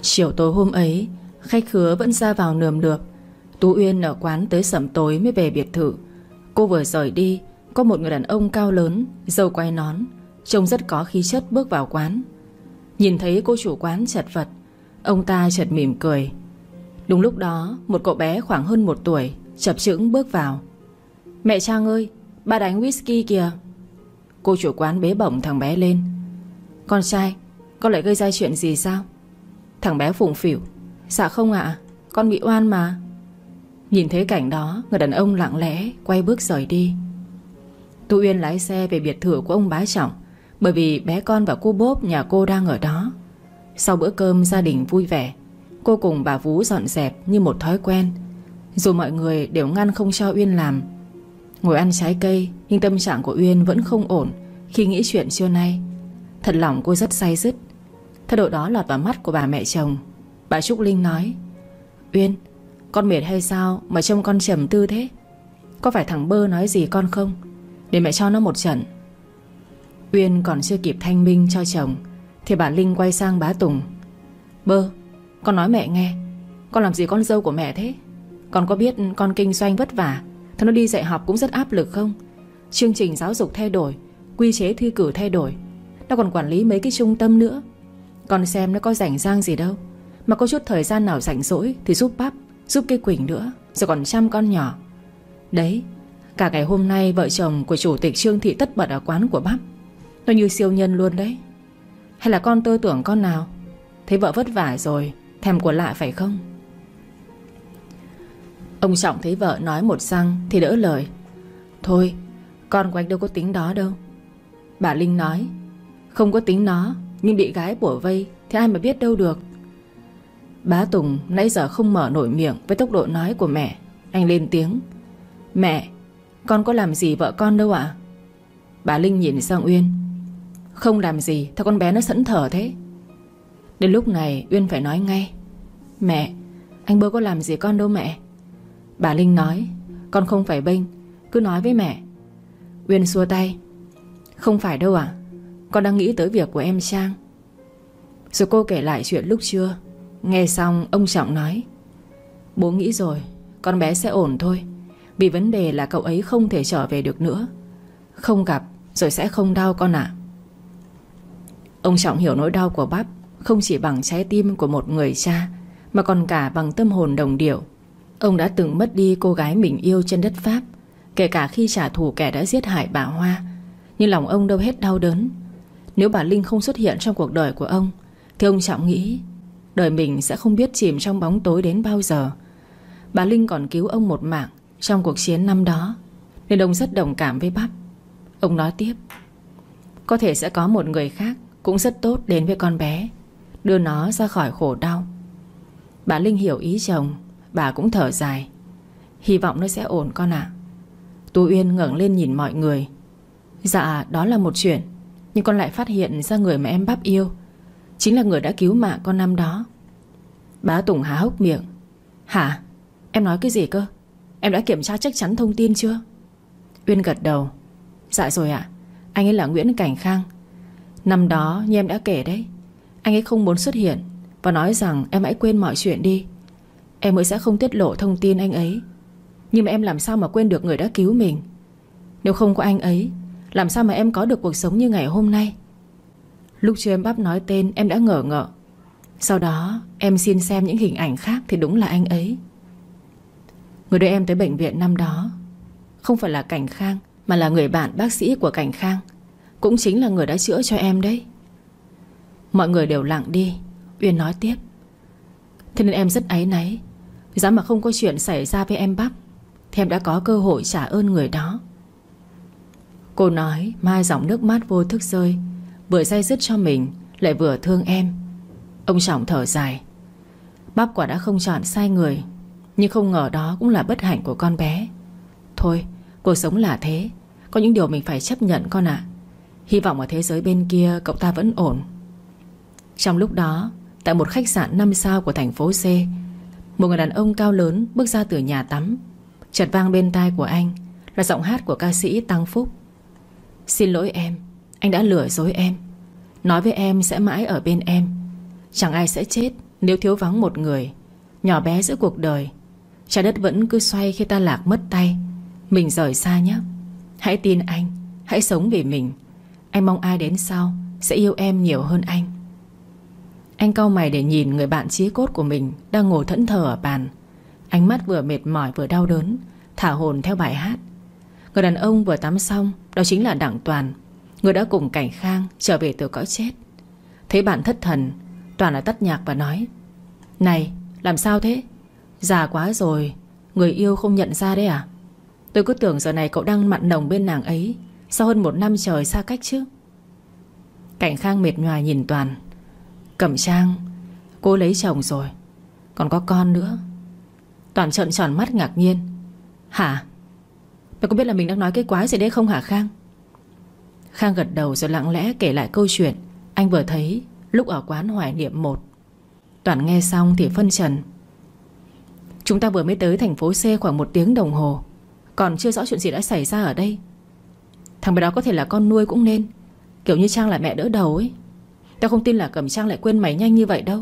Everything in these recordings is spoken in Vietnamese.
Chiều tối hôm ấy, khách khứa vẫn ra vào nườm nượp. Tú Uyên ở quán tới sẩm tối mới về biệt thự. Cô vừa rời đi, có một người đàn ông cao lớn, râu quai nón, trông rất có khí chất bước vào quán. Nhìn thấy cô chủ quán chật vật, ông ta chợt mỉm cười. Đúng lúc đó, một cậu bé khoảng hơn 1 tuổi chập chững bước vào. "Mẹ Trang ơi, ba đánh whisky kìa." Cô chủ quán bế bổng thằng bé lên. "Con trai, con lại gây ra chuyện gì sao?" Thằng bé phụng phịu. "Dạ không ạ, con bị oan mà." Nhìn thấy cảnh đó, người đàn ông lặng lẽ quay bước rời đi. Tú Uyên lái xe về biệt thự của ông bá Trọng, bởi vì bé con và cô Bốp nhà cô đang ở đó. Sau bữa cơm gia đình vui vẻ, cô cùng bà Vú dọn dẹp như một thói quen, dù mọi người đều ngăn không cho Uyên làm. Ngồi ăn trái cây, nhưng tâm trạng của Uyên vẫn không ổn khi nghĩ chuyện trưa nay. Thật lòng cô rất day dứt. Thái độ đó lọt vào mắt của bà mẹ chồng. Bà Trúc Linh nói: "Uyên, con mệt hay sao mà trông con trầm tư thế? Có phải thằng Bơ nói gì con không? Để mẹ cho nó một trận." Uyên còn chưa kịp thanh minh cho chồng thì bà Linh quay sang bá Tùng: "Bơ, con nói mẹ nghe, con làm gì con dâu của mẹ thế? Con có biết con kinh doanh vất vả, thằng nó đi dạy học cũng rất áp lực không? Chương trình giáo dục thay đổi, quy chế thi cử thay đổi, nó còn quản lý mấy cái trung tâm nữa. Con xem nó có rảnh rang gì đâu, mà có chút thời gian nào rảnh rỗi thì giúp bắp, giúp cây Quỳnh nữa, rồi còn chăm con nhỏ. Đấy, cả ngày hôm nay vợ chồng của chủ tịch Trương Thị tất bật ở quán của bắp. Nó như siêu nhân luôn đấy. Hay là con tơ tưởng con nào? Thấy vợ vất vả rồi thèm của lạ phải không?" Ông Trọng thấy vợ nói một xăng thì đỡ lời: "Thôi, con của anh đâu có tính đó đâu." Bà Linh nói: "Không có tính nó, nhưng bị gái bủa vây thì ai mà biết đâu được." Bá Tùng nãy giờ không mở nổi miệng với tốc độ nói của mẹ. Anh lên tiếng: "Mẹ, con có làm gì vợ con đâu ạ?" Bà Linh nhìn sang Uyên: "Không làm gì, theo con bé nó sẵn thở thế." Đến lúc này Uyên phải nói ngay: "Mẹ, anh Bơ có làm gì con đâu mẹ." Bà Linh nói: "Con không phải bênh, cứ nói với mẹ." Uyên xua tay: "Không phải đâu ạ, con đang nghĩ tới việc của em Trang." Rồi cô kể lại chuyện lúc trưa. Nghe xong ông Trọng nói: "Bố nghĩ rồi, con bé sẽ ổn thôi. Vì vấn đề là cậu ấy không thể trở về được nữa. Không gặp rồi sẽ không đau con ạ." Ông Trọng hiểu nỗi đau của bắp không chỉ bằng trái tim của một người cha, mà còn cả bằng tâm hồn đồng điệu. Ông đã từng mất đi cô gái mình yêu trên đất Pháp, kể cả khi trả thù kẻ đã giết hại bà Hoa. Nhưng lòng ông đâu hết đau đớn. Nếu bà Linh không xuất hiện trong cuộc đời của ông thì ông Trọng nghĩ đời mình sẽ không biết chìm trong bóng tối đến bao giờ. Bà Linh còn cứu ông một mạng trong cuộc chiến năm đó, nên ông rất đồng cảm với bắp. Ông nói tiếp: "Có thể sẽ có một người khác cũng rất tốt đến với con bé, đưa nó ra khỏi khổ đau." Bà Linh hiểu ý chồng. Bà cũng thở dài: "Hy vọng nó sẽ ổn con ạ." Tú Uyên ngẩng lên nhìn mọi người: "Dạ đó là một chuyện, nhưng con lại phát hiện ra người mà em bắp yêu chính là người đã cứu mạng con năm đó." Bá Tùng há hốc miệng: "Hả? Em nói cái gì cơ? Em đã kiểm tra chắc chắn thông tin chưa?" Uyên gật đầu: "Dạ rồi ạ. Anh ấy là Nguyễn Cảnh Khang. Năm đó như em đã kể đấy, anh ấy không muốn xuất hiện và nói rằng em hãy quên mọi chuyện đi. Em mới sẽ không tiết lộ thông tin anh ấy. Nhưng mà em làm sao mà quên được người đã cứu mình? Nếu không có anh ấy, làm sao mà em có được cuộc sống như ngày hôm nay?" Lúc chưa em bắp nói tên em đã ngỡ ngợ. Sau đó em xin xem những hình ảnh khác thì đúng là anh ấy. Người đưa em tới bệnh viện năm đó không phải là Cảnh Khang, mà là người bạn bác sĩ của Cảnh Khang, cũng chính là người đã chữa cho em đấy." Mọi người đều lặng đi. Uyên nói tiếp: "Thế nên em rất áy náy. Giá mà không có chuyện xảy ra với em bắp thì em đã có cơ hội trả ơn người đó." Cô nói mai dòng nước mắt vô thức rơi, vừa day dứt cho mình lại vừa thương em. Ông Trọng thở dài: "Bắp quả đã không chọn sai người, nhưng không ngờ đó cũng là bất hạnh của con bé. Thôi, cuộc sống là thế, có những điều mình phải chấp nhận con ạ. Hy vọng ở thế giới bên kia cậu ta vẫn ổn." Trong lúc đó, tại một khách sạn 5 sao của thành phố C, một người đàn ông cao lớn bước ra từ nhà tắm. Chợt vang bên tai của anh là giọng hát của ca sĩ Tăng Phúc: "Xin lỗi em, anh đã lừa dối em. Nói với em sẽ mãi ở bên em. Chẳng ai sẽ chết Nếu thiếu vắng một người nhỏ bé giữa cuộc đời, trái đất vẫn cứ xoay khi ta lạc mất tay. Mình rời xa nhé. Hãy tin anh, hãy sống vì mình. Anh mong ai đến sau sẽ yêu em nhiều hơn anh. Anh cau mày để nhìn người bạn chí cốt của mình đang ngồi thẫn thờ ở bàn. Ánh mắt vừa mệt mỏi vừa đau đớn, thả hồn theo bài hát. Người đàn ông vừa tắm xong đó chính là Đặng Toàn, người đã cùng Cảnh Khang trở về từ cõi chết. Thấy bạn thất thần, Toàn lại tắt nhạc và nói: Này, làm sao thế? Già quá rồi, người yêu không nhận ra đấy à? Tôi cứ tưởng giờ này cậu đang mặn nồng bên nàng ấy sau hơn 1 năm trời xa cách chứ. Cảnh Khang mệt nhoài nhìn Toàn. Cẩm Trang, cô lấy chồng rồi, còn có con nữa. Toàn trợn tròn mắt ngạc nhiên. Hả? Mày có biết là mình đang nói cái quái gì đấy không hả Khang? Khang gật đầu rồi lặng lẽ kể lại câu chuyện anh vừa thấy lúc ở quán Hoài Niệm 1. Toàn nghe xong thì phân trần. Chúng ta vừa mới tới thành phố C khoảng 1 tiếng đồng hồ, còn chưa rõ chuyện gì đã xảy ra ở đây. Thằng bé đó có thể là con nuôi cũng nên, kiểu như Trang là mẹ đỡ đầu ấy. Tao không tin là Cẩm Trang lại quên mày nhanh như vậy đâu.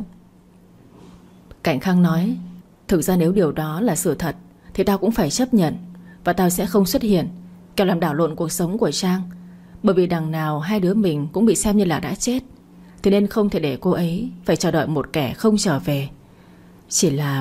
Cảnh Khang nói: Thực ra nếu điều đó là sự thật thì tao cũng phải chấp nhận, và tao sẽ không xuất hiện kẻo làm đảo lộn cuộc sống của Trang. Bởi vì đằng nào hai đứa mình cũng bị xem như là đã chết, thế nên không thể để cô ấy phải chờ đợi một kẻ không trở về. Chỉ là...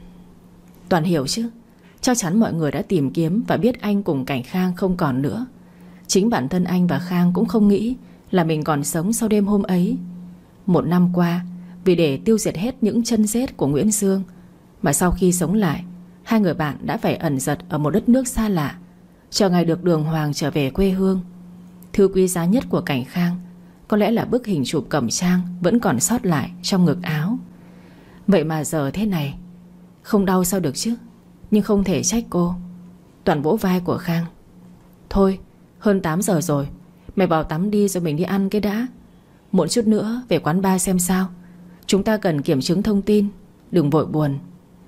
Toàn hiểu chứ. Chắc chắn mọi người đã tìm kiếm và biết anh cùng Cảnh Khang không còn nữa. Chính bản thân anh và Khang cũng không nghĩ là mình còn sống sau đêm hôm ấy. 1 năm qua, vì để tiêu diệt hết những chân rết của Nguyễn Dương, mà sau khi sống lại, hai người bạn đã phải ẩn giật ở một đất nước xa lạ, chờ ngày được đường hoàng trở về quê hương. Thứ quý giá nhất của Cảnh Khang có lẽ là bức hình chụp Cẩm Trang vẫn còn sót lại trong ngực áo. Vậy mà giờ thế này, không đau sao được chứ. Nhưng không thể trách cô. Toàn vỗ vai của Khang. Thôi, hơn 8 giờ rồi, mày vào tắm đi rồi mình đi ăn cái đã. Muộn chút nữa về quán bar xem sao. Chúng ta cần kiểm chứng thông tin, đừng vội buồn.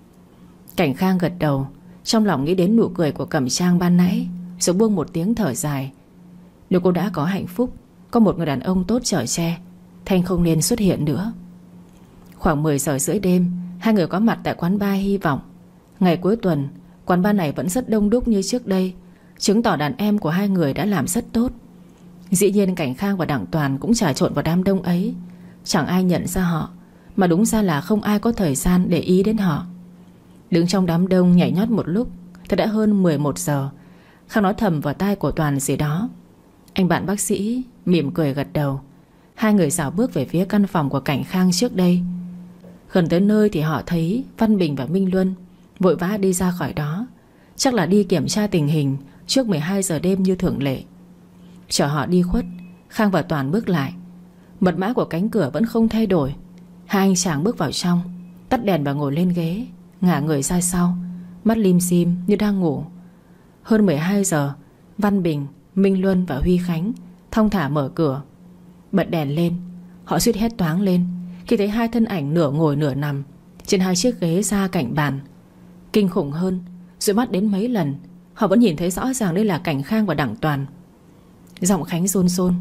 Cảnh Khang gật đầu, trong lòng nghĩ đến nụ cười của Cẩm Trang ban nãy, rồi buông một tiếng thở dài. Nếu cô đã có hạnh phúc, có một người đàn ông tốt chở che, Thanh không nên xuất hiện nữa. Khoảng 10 giờ rưỡi đêm, hai người có mặt tại quán bar Hy Vọng. Ngày cuối tuần, quán bar này vẫn rất đông đúc như trước đây, chứng tỏ đàn em của hai người đã làm rất tốt. Dĩ nhiên Cảnh Khang và Đặng Toàn cũng trà trộn vào đám đông ấy. Chẳng ai nhận ra họ, mà đúng ra là không ai có thời gian để ý đến họ. Đứng trong đám đông nhảy nhót một lúc thì đã hơn 11 giờ. Khang nói thầm vào tai của Toàn gì đó. Anh bạn bác sĩ mỉm cười gật đầu. Hai người dạo bước về phía căn phòng của Cảnh Khang trước đây. Gần tới nơi thì họ thấy Văn Bình và Minh Luân vội vã đi ra khỏi đó. Chắc là đi kiểm tra tình hình trước 12 giờ đêm như thường lệ. Chờ họ đi khuất, Khang và Toàn bước lại. Mật mã của cánh cửa vẫn không thay đổi. Hai anh chàng bước vào trong, tắt đèn và ngồi lên ghế, ngả người ra sau, mắt lim dim như đang ngủ. Hơn 12 giờ, Văn Bình, Minh Luân và Huy Khánh thong thả mở cửa. Bật đèn lên, họ suýt hét toáng lên khi thấy hai thân ảnh nửa ngồi nửa nằm trên hai chiếc ghế ra cạnh bàn. Kinh khủng hơn, dụi mắt đến mấy lần, họ vẫn nhìn thấy rõ ràng đây là Cảnh Khang và Đặng Toàn. Giọng Khánh run run.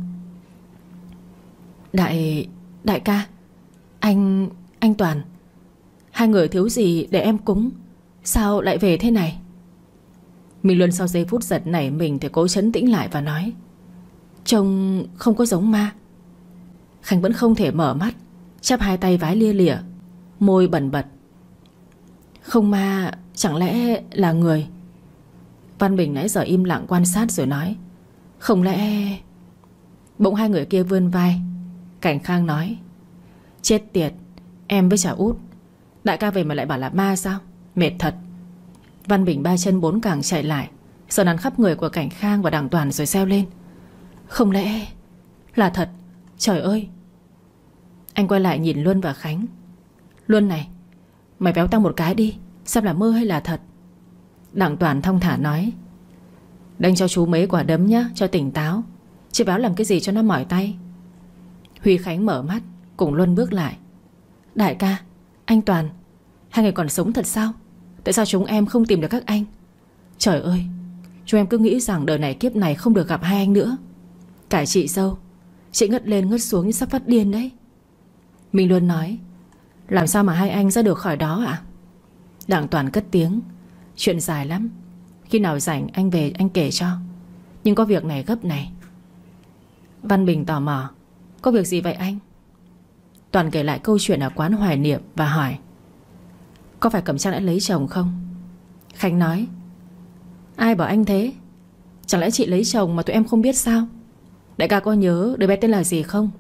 Đại ca, anh Toàn, hai người thiếu gì để em cúng, sao lại về thế này? Minh Luân sau giây phút giật nảy mình thì cố trấn tĩnh lại và nói: Trông không có giống ma. Khánh vẫn không thể mở mắt, chắp hai tay vái lia lịa, môi bẩn bật. Không ma, chẳng lẽ là người? Văn Bình nãy giờ im lặng quan sát rồi nói: Không lẽ... Bỗng hai người kia vươn vai. Cảnh Khang nói: Chết tiệt, em với Chả Út, đại ca về mà lại bảo là ma sao? Mệt thật. Văn Bình 3 chân 4 cẳng chạy lại, sờ nắn khắp người của Cảnh Khang và Đặng Toàn rồi reo lên: Không lẽ là thật? Trời ơi! Anh quay lại nhìn Luân và Khánh. Luân này, mày véo tao một cái đi, xem là mơ hay là thật. Đặng Toàn thong thả nói: Đánh cho chú mấy quả đấm nhá, cho tỉnh táo. Chứ véo làm cái gì cho nó mỏi tay. Huy Khánh mở mắt, cùng Luân bước lại. Đại ca, anh Toàn, hai người còn sống thật sao? Tại sao chúng em không tìm được các anh? Trời ơi, chúng em cứ nghĩ rằng đời này kiếp này không được gặp hai anh nữa. Cả chị dâu, chị ngất lên ngất xuống như sắp phát điên đấy. Minh Luân nói: Làm sao mà hai anh ra được khỏi đó ạ? Đặng Toàn cất tiếng. Chuyện dài lắm, khi nào rảnh anh về anh kể cho. Nhưng có việc này gấp này. Văn Bình tò mò. Có việc gì vậy anh? Toàn kể lại câu chuyện ở quán hoài niệm và hỏi: có phải Cẩm Trang đã lấy chồng không? Khánh nói: ai bảo anh thế? Chẳng lẽ chị lấy chồng mà tụi em không biết sao? Đại ca có nhớ đứa bé tên là gì không?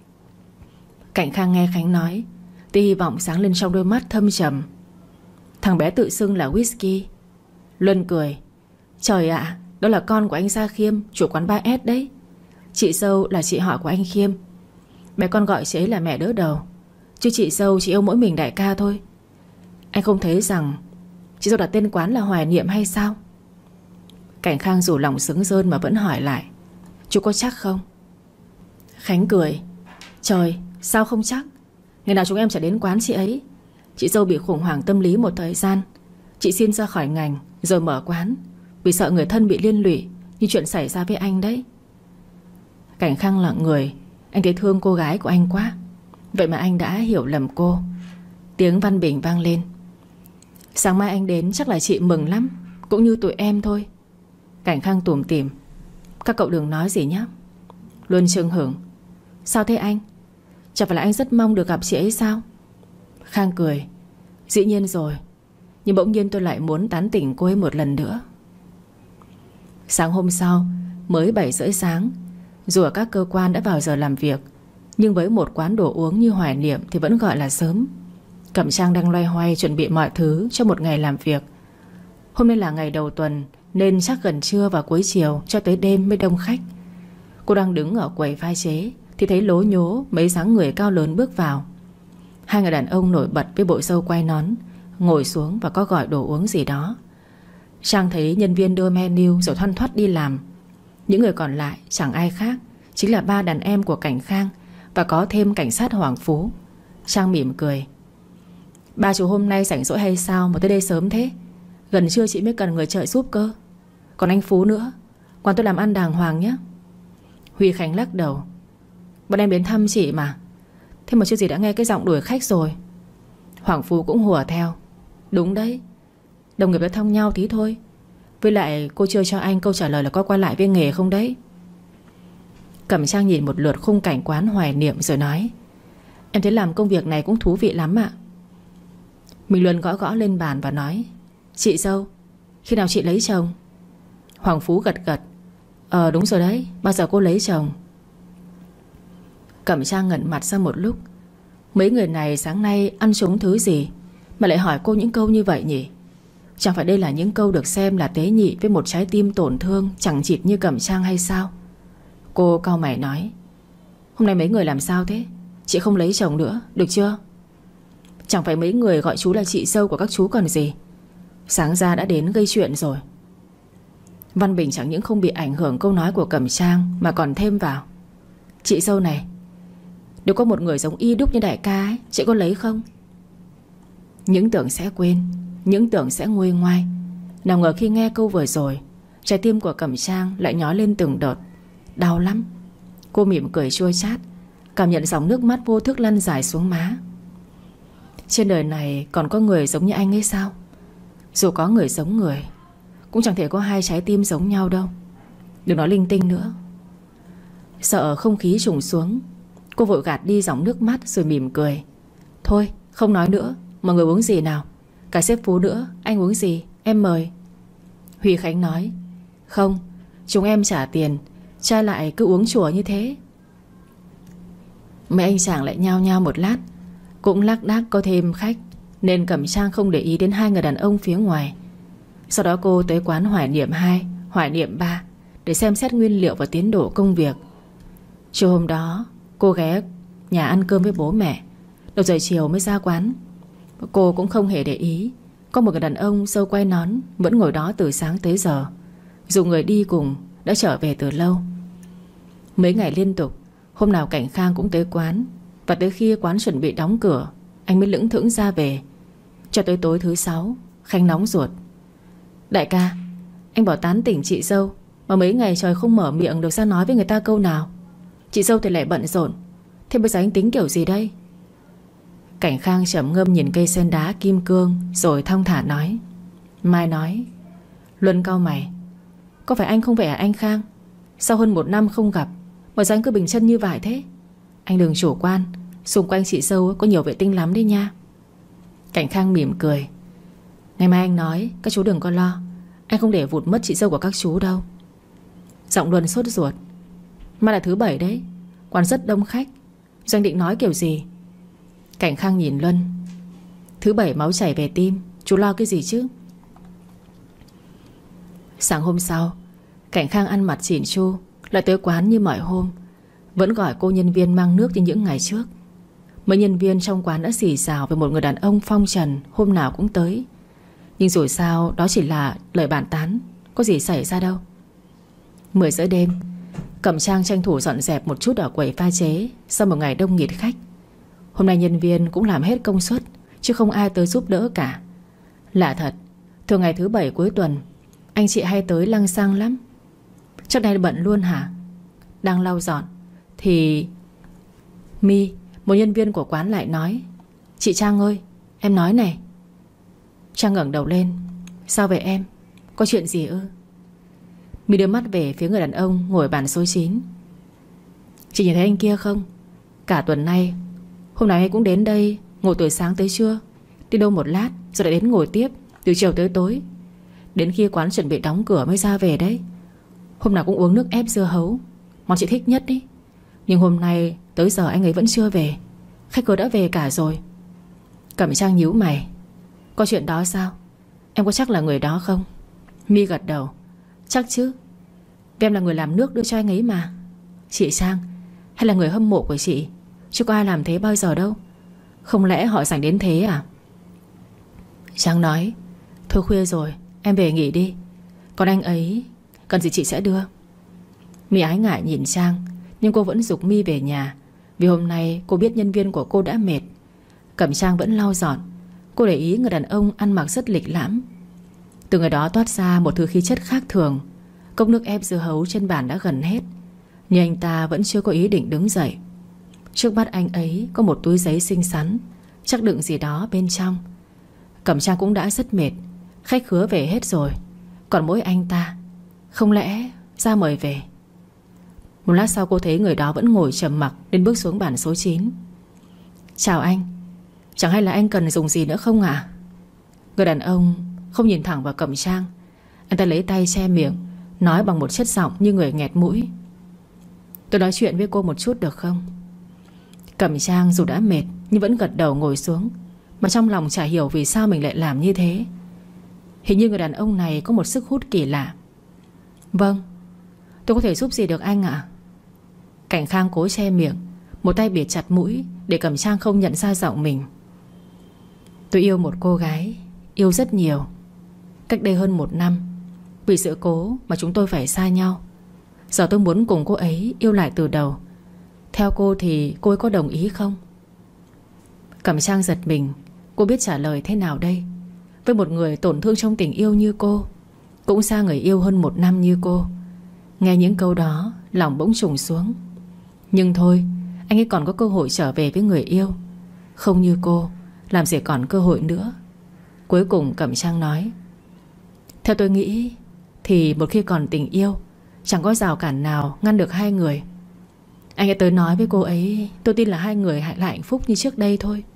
Cảnh Khang nghe Khánh nói, tia hy vọng sáng lên trong đôi mắt thâm trầm. Thằng bé tự xưng là Whisky. Luân cười: trời ạ, đó là con của anh Gia Khiêm, chủ quán 3S đấy. Chị dâu là chị họ của anh Khiêm. Bé con gọi chị ấy là mẹ đỡ đầu, chứ chị dâu chỉ yêu mỗi mình đại ca thôi. Anh không thấy rằng chị dâu đặt tên quán là Hoài Niệm hay sao? Cảnh Khang dù lòng sướng rơn mà vẫn hỏi lại: chú có chắc không? Khánh cười: trời, sao không chắc? Ngày nào chúng em chả đến quán chị ấy. Chị dâu bị khủng hoảng tâm lý một thời gian, chị xin ra khỏi ngành rồi mở quán, vì sợ người thân bị liên lụy như chuyện xảy ra với anh đấy. Cảnh Khang lặng người. Anh thấy thương cô gái của anh quá. Vậy mà anh đã hiểu lầm cô. Tiếng Văn Bình vang lên: sáng mai anh đến chắc là chị mừng lắm, cũng như tụi em thôi. Cảnh Khang tủm tỉm: các cậu đừng nói gì nhé. Luân chưng hửng: sao thế anh? Chẳng phải là anh rất mong được gặp chị ấy sao? Khang cười: dĩ nhiên rồi, nhưng bỗng nhiên tôi lại muốn tán tỉnh cô ấy một lần nữa. Sáng hôm sau mới 7 rưỡi sáng, dù ở các cơ quan đã vào giờ làm việc, nhưng với một quán đồ uống như Hoài Niệm thì vẫn gọi là sớm. Cẩm Trang đang loay hoay chuẩn bị mọi thứ cho một ngày làm việc. Hôm nay là ngày đầu tuần, nên chắc gần trưa và cuối chiều cho tới đêm mới đông khách. Cô đang đứng ở quầy pha chế thì thấy lố nhố mấy dáng người cao lớn bước vào. Hai người đàn ông nổi bật với bộ râu quai nón ngồi xuống và có gọi đồ uống gì đó. Trang thấy nhân viên đưa menu rồi thoăn thoắt đi làm. Những người còn lại chẳng ai khác, chính là ba đàn em của Cảnh Khang và có thêm cảnh sát Hoàng Phú. Trang mỉm cười: ba chú hôm nay rảnh rỗi hay sao mà tới đây sớm thế? Gần trưa chị mới cần người trợ giúp cơ. Còn anh Phú nữa, quán tôi làm ăn đàng hoàng nhé. Huy Khánh lắc đầu: bọn em đến thăm chị mà. Thế mà chưa gì đã nghe cái giọng đuổi khách rồi. Hoàng Phú cũng hùa theo: đúng đấy, đồng nghiệp đã thông nhau tí thôi. Với lại cô chưa cho anh câu trả lời là có quay lại với nghề không đấy. Cẩm Trang nhìn một lượt khung cảnh quán Hoài Niệm rồi nói: em thấy làm công việc này cũng thú vị lắm ạ. Mình Luân gõ gõ lên bàn và nói: chị dâu, khi nào chị lấy chồng? Hoàng Phú gật gật: đúng rồi đấy, bao giờ cô lấy chồng? Cẩm Trang ngẩn mặt ra một lúc. Mấy người này sáng nay ăn trúng thứ gì mà lại hỏi cô những câu như vậy nhỉ? Chẳng phải đây là những câu được xem là tế nhị với một trái tim tổn thương chẳng chịt như Cẩm Trang hay sao? Cô cau mày nói: hôm nay mấy người làm sao thế? Chị không lấy chồng nữa, được chưa? Chẳng phải mấy người gọi chú là chị dâu của các chú còn gì. Sáng ra đã đến gây chuyện rồi. Văn Bình chẳng những không bị ảnh hưởng câu nói của Cẩm Trang mà còn thêm vào: chị dâu này, nếu có một người giống y đúc như đại ca ấy, chị có lấy không? Những tưởng sẽ quên, những tưởng sẽ nguôi ngoai, nào ngờ khi nghe câu vừa rồi, trái tim của Cẩm Trang lại nhói lên từng đợt. Đau lắm. Cô mỉm cười chua chát, cảm nhận dòng nước mắt vô thức lăn dài xuống má. Trên đời này còn có người giống như anh ấy sao? Dù có người giống người, cũng chẳng thể có hai trái tim giống nhau đâu. Đừng nói linh tinh nữa. Sợ không khí trùng xuống, cô vội gạt đi dòng nước mắt rồi mỉm cười: thôi không nói nữa, mọi người uống gì nào? Cả sếp Phú nữa, anh uống gì? Em mời. Huy Khánh nói: không, chúng em trả tiền, trai lại cứ uống chùa như thế. Mấy anh chàng lại nhao nhao một lát. Cũng lác đác có thêm khách, nên Cẩm Trang không để ý đến hai người đàn ông phía ngoài. Sau đó cô tới quán Hoài Niệm 2, Hoài Niệm 3 để xem xét nguyên liệu và tiến độ công việc. Chiều hôm đó cô ghé nhà ăn cơm với bố mẹ. Đầu giờ chiều mới ra quán. Cô cũng không hề để ý có một người đàn ông râu quai nón vẫn ngồi đó từ sáng tới giờ, dù người đi cùng đã trở về từ lâu. Mấy ngày liên tục, hôm nào Cảnh Khang cũng tới quán, và tới khi quán chuẩn bị đóng cửa, anh mới lững thững ra về. Cho tới tối thứ 6, Khanh nóng ruột: đại ca, anh bảo tán tỉnh chị dâu, mà mấy ngày trời không mở miệng được ra nói với người ta câu nào. Chị dâu thì lại bận rộn, thế bây giờ anh tính kiểu gì đây? Cảnh Khang trầm ngâm nhìn cây sen đá kim cương, rồi thong thả nói. Mai nói. Luân cau mày. Có phải anh không về à anh Khang? Sau hơn 1 năm không gặp mà sao anh cứ bình chân như vậy thế? Anh đừng chủ quan, xung quanh chị dâu có nhiều vệ tinh lắm đấy nha. Cảnh Khang mỉm cười. Ngày mai anh nói, các chú đừng có lo, anh không để vụt mất chị dâu của các chú đâu. Giọng Luân sốt ruột. Mai là thứ 7 đấy, quán rất đông khách. Doanh định nói kiểu gì? Cảnh Khang nhìn Luân. Thứ 7 máu chảy về tim, chú lo cái gì chứ? Sáng hôm sau, Cảnh Khang ăn mặc chỉn chu, lại tới quán như mọi hôm. Vẫn gọi cô nhân viên mang nước như những ngày trước. Mấy nhân viên trong quán đã xì xào về một người đàn ông phong trần hôm nào cũng tới. Nhưng dù sao đó chỉ là lời bàn tán, có gì xảy ra đâu. 10 giờ đêm, Cẩm Trang tranh thủ dọn dẹp một chút ở quầy pha chế sau một ngày đông nghịt khách. Hôm nay nhân viên cũng làm hết công suất, chứ không ai tới giúp đỡ cả. Lạ thật, thường ngày thứ 7 cuối tuần anh chị hay tới lăng xăng lắm. Chắc nay bận luôn hả? Đang lau dọn thì My, một nhân viên của quán lại nói. Chị Trang ơi, em nói này. Trang ngẩng đầu lên. Sao vậy em? Có chuyện gì ư? My đưa mắt về phía người đàn ông ngồi bàn số 9. Chị nhìn thấy anh kia không? Cả tuần nay, hôm nào anh cũng đến đây, ngồi từ sáng tới trưa, đi đâu một lát rồi lại đến ngồi tiếp từ chiều tới tối. Đến khi quán chuẩn bị đóng cửa mới ra về đấy. Hôm nào cũng uống nước ép dưa hấu, món chị thích nhất đấy. Nhưng hôm nay tới giờ anh ấy vẫn chưa về. Khách cửa đã về cả rồi. Cẩm Trang nhíu mày. Có chuyện đó sao? Em có chắc là người đó không? My gật đầu. Chắc chứ, vì em là người làm nước đưa cho anh ấy mà. Chị Trang, hay là người hâm mộ của chị, chứ có ai làm thế bao giờ đâu. Không lẽ họ rảnh đến thế à? Trang nói. Thôi khuya rồi, em về nghỉ đi. Còn anh ấy cần gì chị sẽ đưa. My ái ngại nhìn Trang, nhưng cô vẫn giục My về nhà. Vì hôm nay cô biết nhân viên của cô đã mệt. Cẩm Trang vẫn lau dọn. Cô để ý người đàn ông ăn mặc rất lịch lãm. Từ người đó toát ra một thứ khí chất khác thường. Cốc nước ép dưa hấu trên bàn đã gần hết, nhưng anh ta vẫn chưa có ý định đứng dậy. Trước mắt anh ấy có một túi giấy xinh xắn, chắc đựng gì đó bên trong. Cẩm Trang cũng đã rất mệt. Khách khứa về hết rồi, còn mỗi anh ta. Không lẽ ra mời về? Một lát sau cô thấy người đó vẫn ngồi trầm mặc, nên bước xuống bàn số 9. Chào anh, chẳng hay là anh cần dùng gì nữa không ạ? Người đàn ông không nhìn thẳng vào Cẩm Trang. Anh ta lấy tay che miệng, nói bằng một chất giọng như người nghẹt mũi. Tôi nói chuyện với cô một chút được không? Cẩm Trang dù đã mệt nhưng vẫn gật đầu ngồi xuống, mà trong lòng chả hiểu vì sao mình lại làm như thế. Hình như người đàn ông này có một sức hút kỳ lạ. Vâng, tôi có thể giúp gì được anh ạ? Cảnh Khang cố che miệng, một tay bịt chặt mũi để Cẩm Trang không nhận ra giọng mình. Tôi yêu một cô gái, yêu rất nhiều. Cách đây hơn 1 năm, vì sự cố mà chúng tôi phải xa nhau. Giờ tôi muốn cùng cô ấy yêu lại từ đầu. Theo cô thì cô ấy có đồng ý không? Cẩm Trang giật mình. Cô biết trả lời thế nào đây? Với một người tổn thương trong tình yêu như cô, cũng xa người yêu hơn 1 năm như cô. Nghe những câu đó, lòng bỗng trùng xuống. Nhưng thôi, anh ấy còn có cơ hội trở về với người yêu. Không như cô, làm gì còn cơ hội nữa. Cuối cùng Cẩm Trang nói. Theo tôi nghĩ thì một khi còn tình yêu, chẳng có rào cản nào ngăn được hai người. Anh ấy tới nói với cô ấy, tôi tin là hai người lại hạnh phúc như trước đây thôi.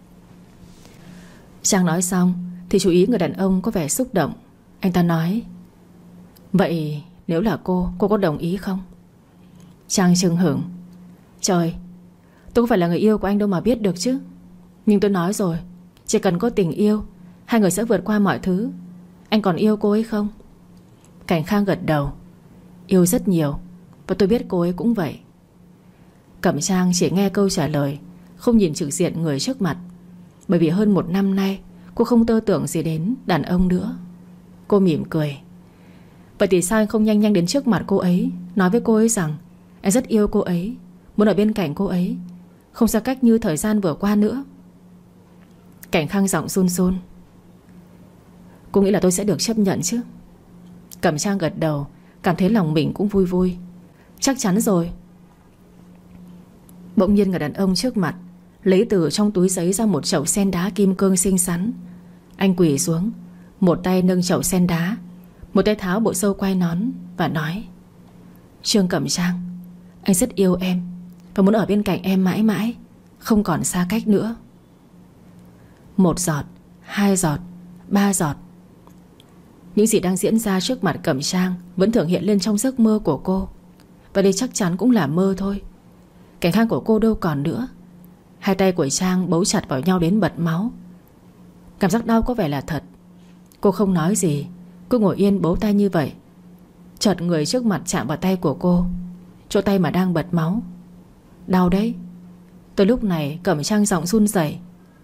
Trang nói xong thì chú ý người đàn ông có vẻ xúc động. Anh ta nói. Vậy nếu là cô có đồng ý không? Trang chưng hửng. Trời, tôi không phải là người yêu của anh đâu mà biết được chứ. Nhưng tôi nói rồi, chỉ cần có tình yêu, hai người sẽ vượt qua mọi thứ. Anh còn yêu cô ấy không? Cảnh Khang gật đầu. Yêu rất nhiều, và tôi biết cô ấy cũng vậy. Cẩm Trang chỉ nghe câu trả lời, không nhìn trực diện người trước mặt. Bởi vì hơn 1 năm nay cô không tơ tưởng gì đến đàn ông nữa. Cô mỉm cười. Vậy thì sao anh không nhanh nhanh đến trước mặt cô ấy, nói với cô ấy rằng anh rất yêu cô ấy, muốn ở bên cạnh cô ấy, không xa cách như thời gian vừa qua nữa. Cảnh Khang giọng run run. Cô nghĩ là tôi sẽ được chấp nhận chứ? Cẩm Trang gật đầu, cảm thấy lòng mình cũng vui vui. Chắc chắn rồi. Bỗng nhiên người đàn ông trước mặt lấy từ trong túi giấy ra một chậu sen đá kim cương xinh xắn. Anh quỳ xuống, một tay nâng chậu sen đá, một tay tháo bộ râu quai nón và nói: Trương Cẩm Trang, anh rất yêu em và muốn ở bên cạnh em mãi mãi, không còn xa cách nữa. 1 giọt, 2 giọt, 3 giọt. Những gì đang diễn ra trước mặt Cẩm Trang vẫn thường hiện lên trong giấc mơ của cô. Và đây chắc chắn cũng là mơ thôi. Cảnh khang của cô đâu còn nữa. Hai tay của Trang bấu chặt vào nhau đến bật máu. Cảm giác đau có vẻ là thật. Cô không nói gì, cứ ngồi yên bấu tay như vậy. Chợt người trước mặt chạm vào tay của cô, chỗ tay mà đang bật máu. Đau đấy. Tới lúc này Cẩm Trang giọng run rẩy: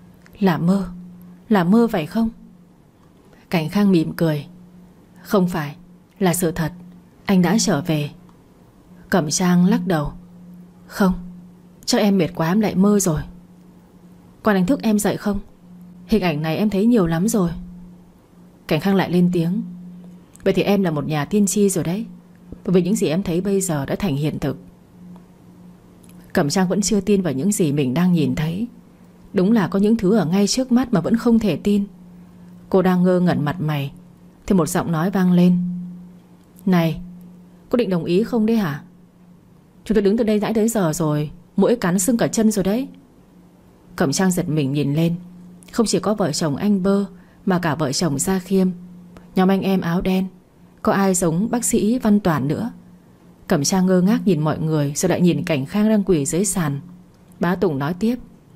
Là mơ phải không? Cảnh khang mỉm cười: Không phải, là sự thật. Anh đã trở về. Cẩm Trang lắc đầu: Không, chắc em mệt quá em lại mơ rồi. Còn anh thức em dậy không? Hình ảnh này em thấy nhiều lắm rồi. Cảnh khang lại lên tiếng: Vậy thì em là một nhà tiên tri rồi đấy, bởi vì những gì em thấy bây giờ đã thành hiện thực. Cẩm Trang vẫn chưa tin vào những gì mình đang nhìn thấy. Đúng là có những thứ ở ngay trước mắt mà vẫn không thể tin. Cô đang ngơ ngẩn mặt mày thì một giọng nói vang lên: Này, cô định đồng ý không đấy hả? Chúng tôi đứng từ đây nãy tới giờ rồi, mũi cắn sưng cả chân rồi đấy. Cẩm Trang giật mình nhìn lên. Không chỉ có vợ chồng anh Bơ mà cả vợ chồng Gia Khiêm, nhóm anh em áo đen, có ai giống bác sĩ Văn Toản nữa. Cẩm Trang ngơ ngác nhìn mọi người, rồi lại nhìn Cảnh Khang đang quỳ dưới sàn. Bá Tùng nói tiếp: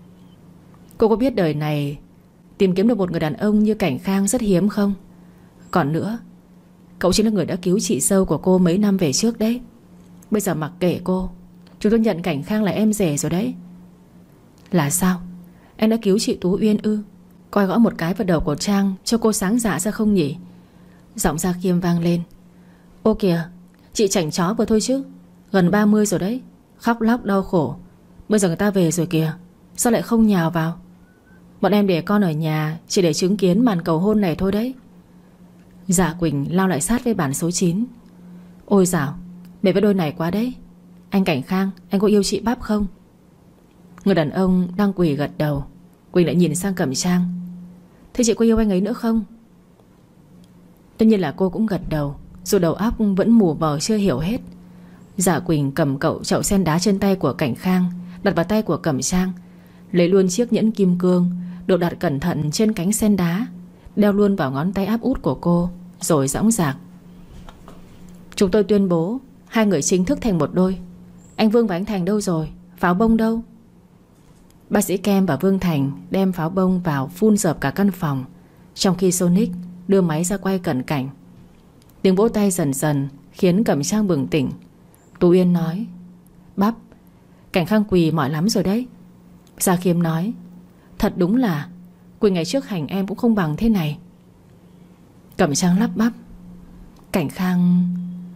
Cô có biết đời này tìm kiếm được một người đàn ông như Cảnh Khang rất hiếm không? Còn nữa, cậu chính là người đã cứu chị dâu của cô mấy năm về trước đấy. Bây giờ mặc kệ cô, chúng tôi nhận Cảnh Khang là em rể rồi đấy. Là sao? Anh đã cứu chị Tú Uyên ư? Coi gõ một cái vào đầu của Trang cho cô sáng dạ ra không nhỉ? Giọng Gia Khiêm vang lên: Ô kìa, chị chảnh chó vừa thôi chứ. Gần 30 rồi đấy, khóc lóc đau khổ. Bây giờ người ta về rồi kìa, sao lại không nhào vào? Bọn em để con ở nhà chỉ để chứng kiến màn cầu hôn này thôi đấy. Dạ Quỳnh lao lại sát với bản số 9: Ôi dào, mệt với đôi này quá đấy. Anh Cảnh Khang, anh có yêu chị Bắp không? Người đàn ông đang quỳ gật đầu. Quỳnh lại nhìn sang Cẩm Trang: Thế chị có yêu anh ấy nữa không? Tất nhiên là cô cũng gật đầu, dù đầu óc vẫn mù mờ chưa hiểu hết. Dạ Quỳnh cầm cậu chậu sen đá trên tay của Cảnh Khang, đặt vào tay của Cẩm Trang, lấy luôn chiếc nhẫn kim cương được đặt cẩn thận trên cánh sen đá, đeo luôn vào ngón tay áp út của cô, rồi dõng dạc: Chúng tôi tuyên bố hai người chính thức thành một đôi. Anh Vương và anh Thành đâu rồi? Pháo bông đâu? Bác sĩ Kem và Vương Thành đem pháo bông vào phun dợp cả căn phòng, trong khi Sonic đưa máy ra quay cận cảnh. Tiếng vỗ tay dần dần khiến Cẩm Trang bừng tỉnh. Tú Uyên nói: Bắp, Cảnh Khang quỳ mỏi lắm rồi đấy. Gia Khiêm nói: Thật đúng là quỳ ngày trước hành em cũng không bằng thế này. Cẩm Trang lắp bắp: Cảnh Khang,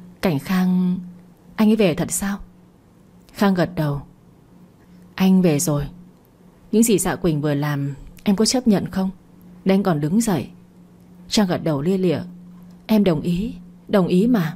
anh ấy về thật sao? Khang gật đầu: Anh về rồi. Những gì Dạ Quỳnh vừa làm em có chấp nhận không? Để anh còn đứng dậy. Trang gật đầu lia lịa: Em đồng ý mà.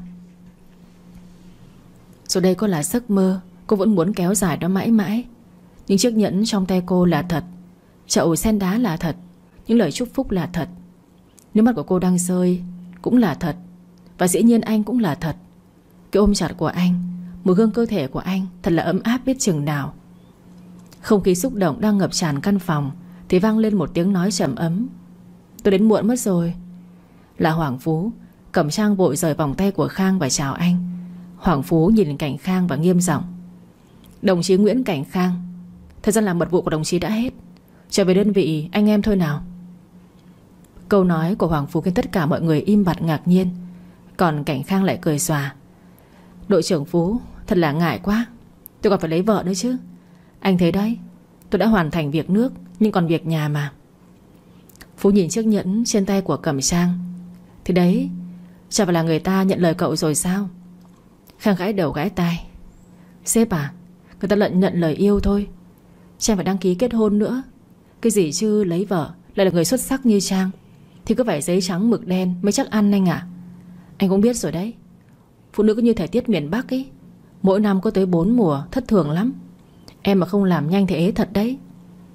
Rồi đây có là giấc mơ cô vẫn muốn kéo dài đó mãi mãi. Những chiếc nhẫn trong tay cô là thật, chậu sen đá là thật, những lời chúc phúc là thật, nước mắt của cô đang rơi cũng là thật. Và dĩ nhiên anh cũng là thật. Cái ôm chặt của anh, mùi hương cơ thể của anh thật là ấm áp biết chừng nào. Không khí xúc động đang ngập tràn căn phòng thì vang lên một tiếng nói trầm ấm: Tôi đến muộn mất rồi. Là Hoàng Phú. Cẩm Trang vội rời vòng tay của Khang và chào anh. Hoàng Phú nhìn Cảnh Khang và nghiêm giọng: Đồng chí Nguyễn Cảnh Khang, thời gian làm mật vụ của đồng chí đã hết, trở về đơn vị anh em thôi nào. Câu nói của Hoàng Phú khiến tất cả mọi người im bặt ngạc nhiên. Còn Cảnh Khang lại cười xòa: Đội trưởng Phú, thật là ngại quá. Tôi còn phải lấy vợ nữa chứ. Anh thấy đấy, tôi đã hoàn thành việc nước, nhưng còn việc nhà mà. Phú nhìn chiếc nhẫn trên tay của Cẩm Trang: Thì đấy, chả phải là người ta nhận lời cậu rồi sao? Khang gãi đầu gãi tai: Sếp à, người ta nhận lời yêu thôi. Trang phải đăng ký kết hôn nữa. Cái gì chứ lấy vợ lại là người xuất sắc như Trang thì cứ phải giấy trắng mực đen mới chắc ăn anh ạ. Anh cũng biết rồi đấy, phụ nữ cứ như thời tiết miền Bắc ấy, mỗi năm có tới 4 mùa, thất thường lắm. Em mà không làm nhanh thì ế thật đấy.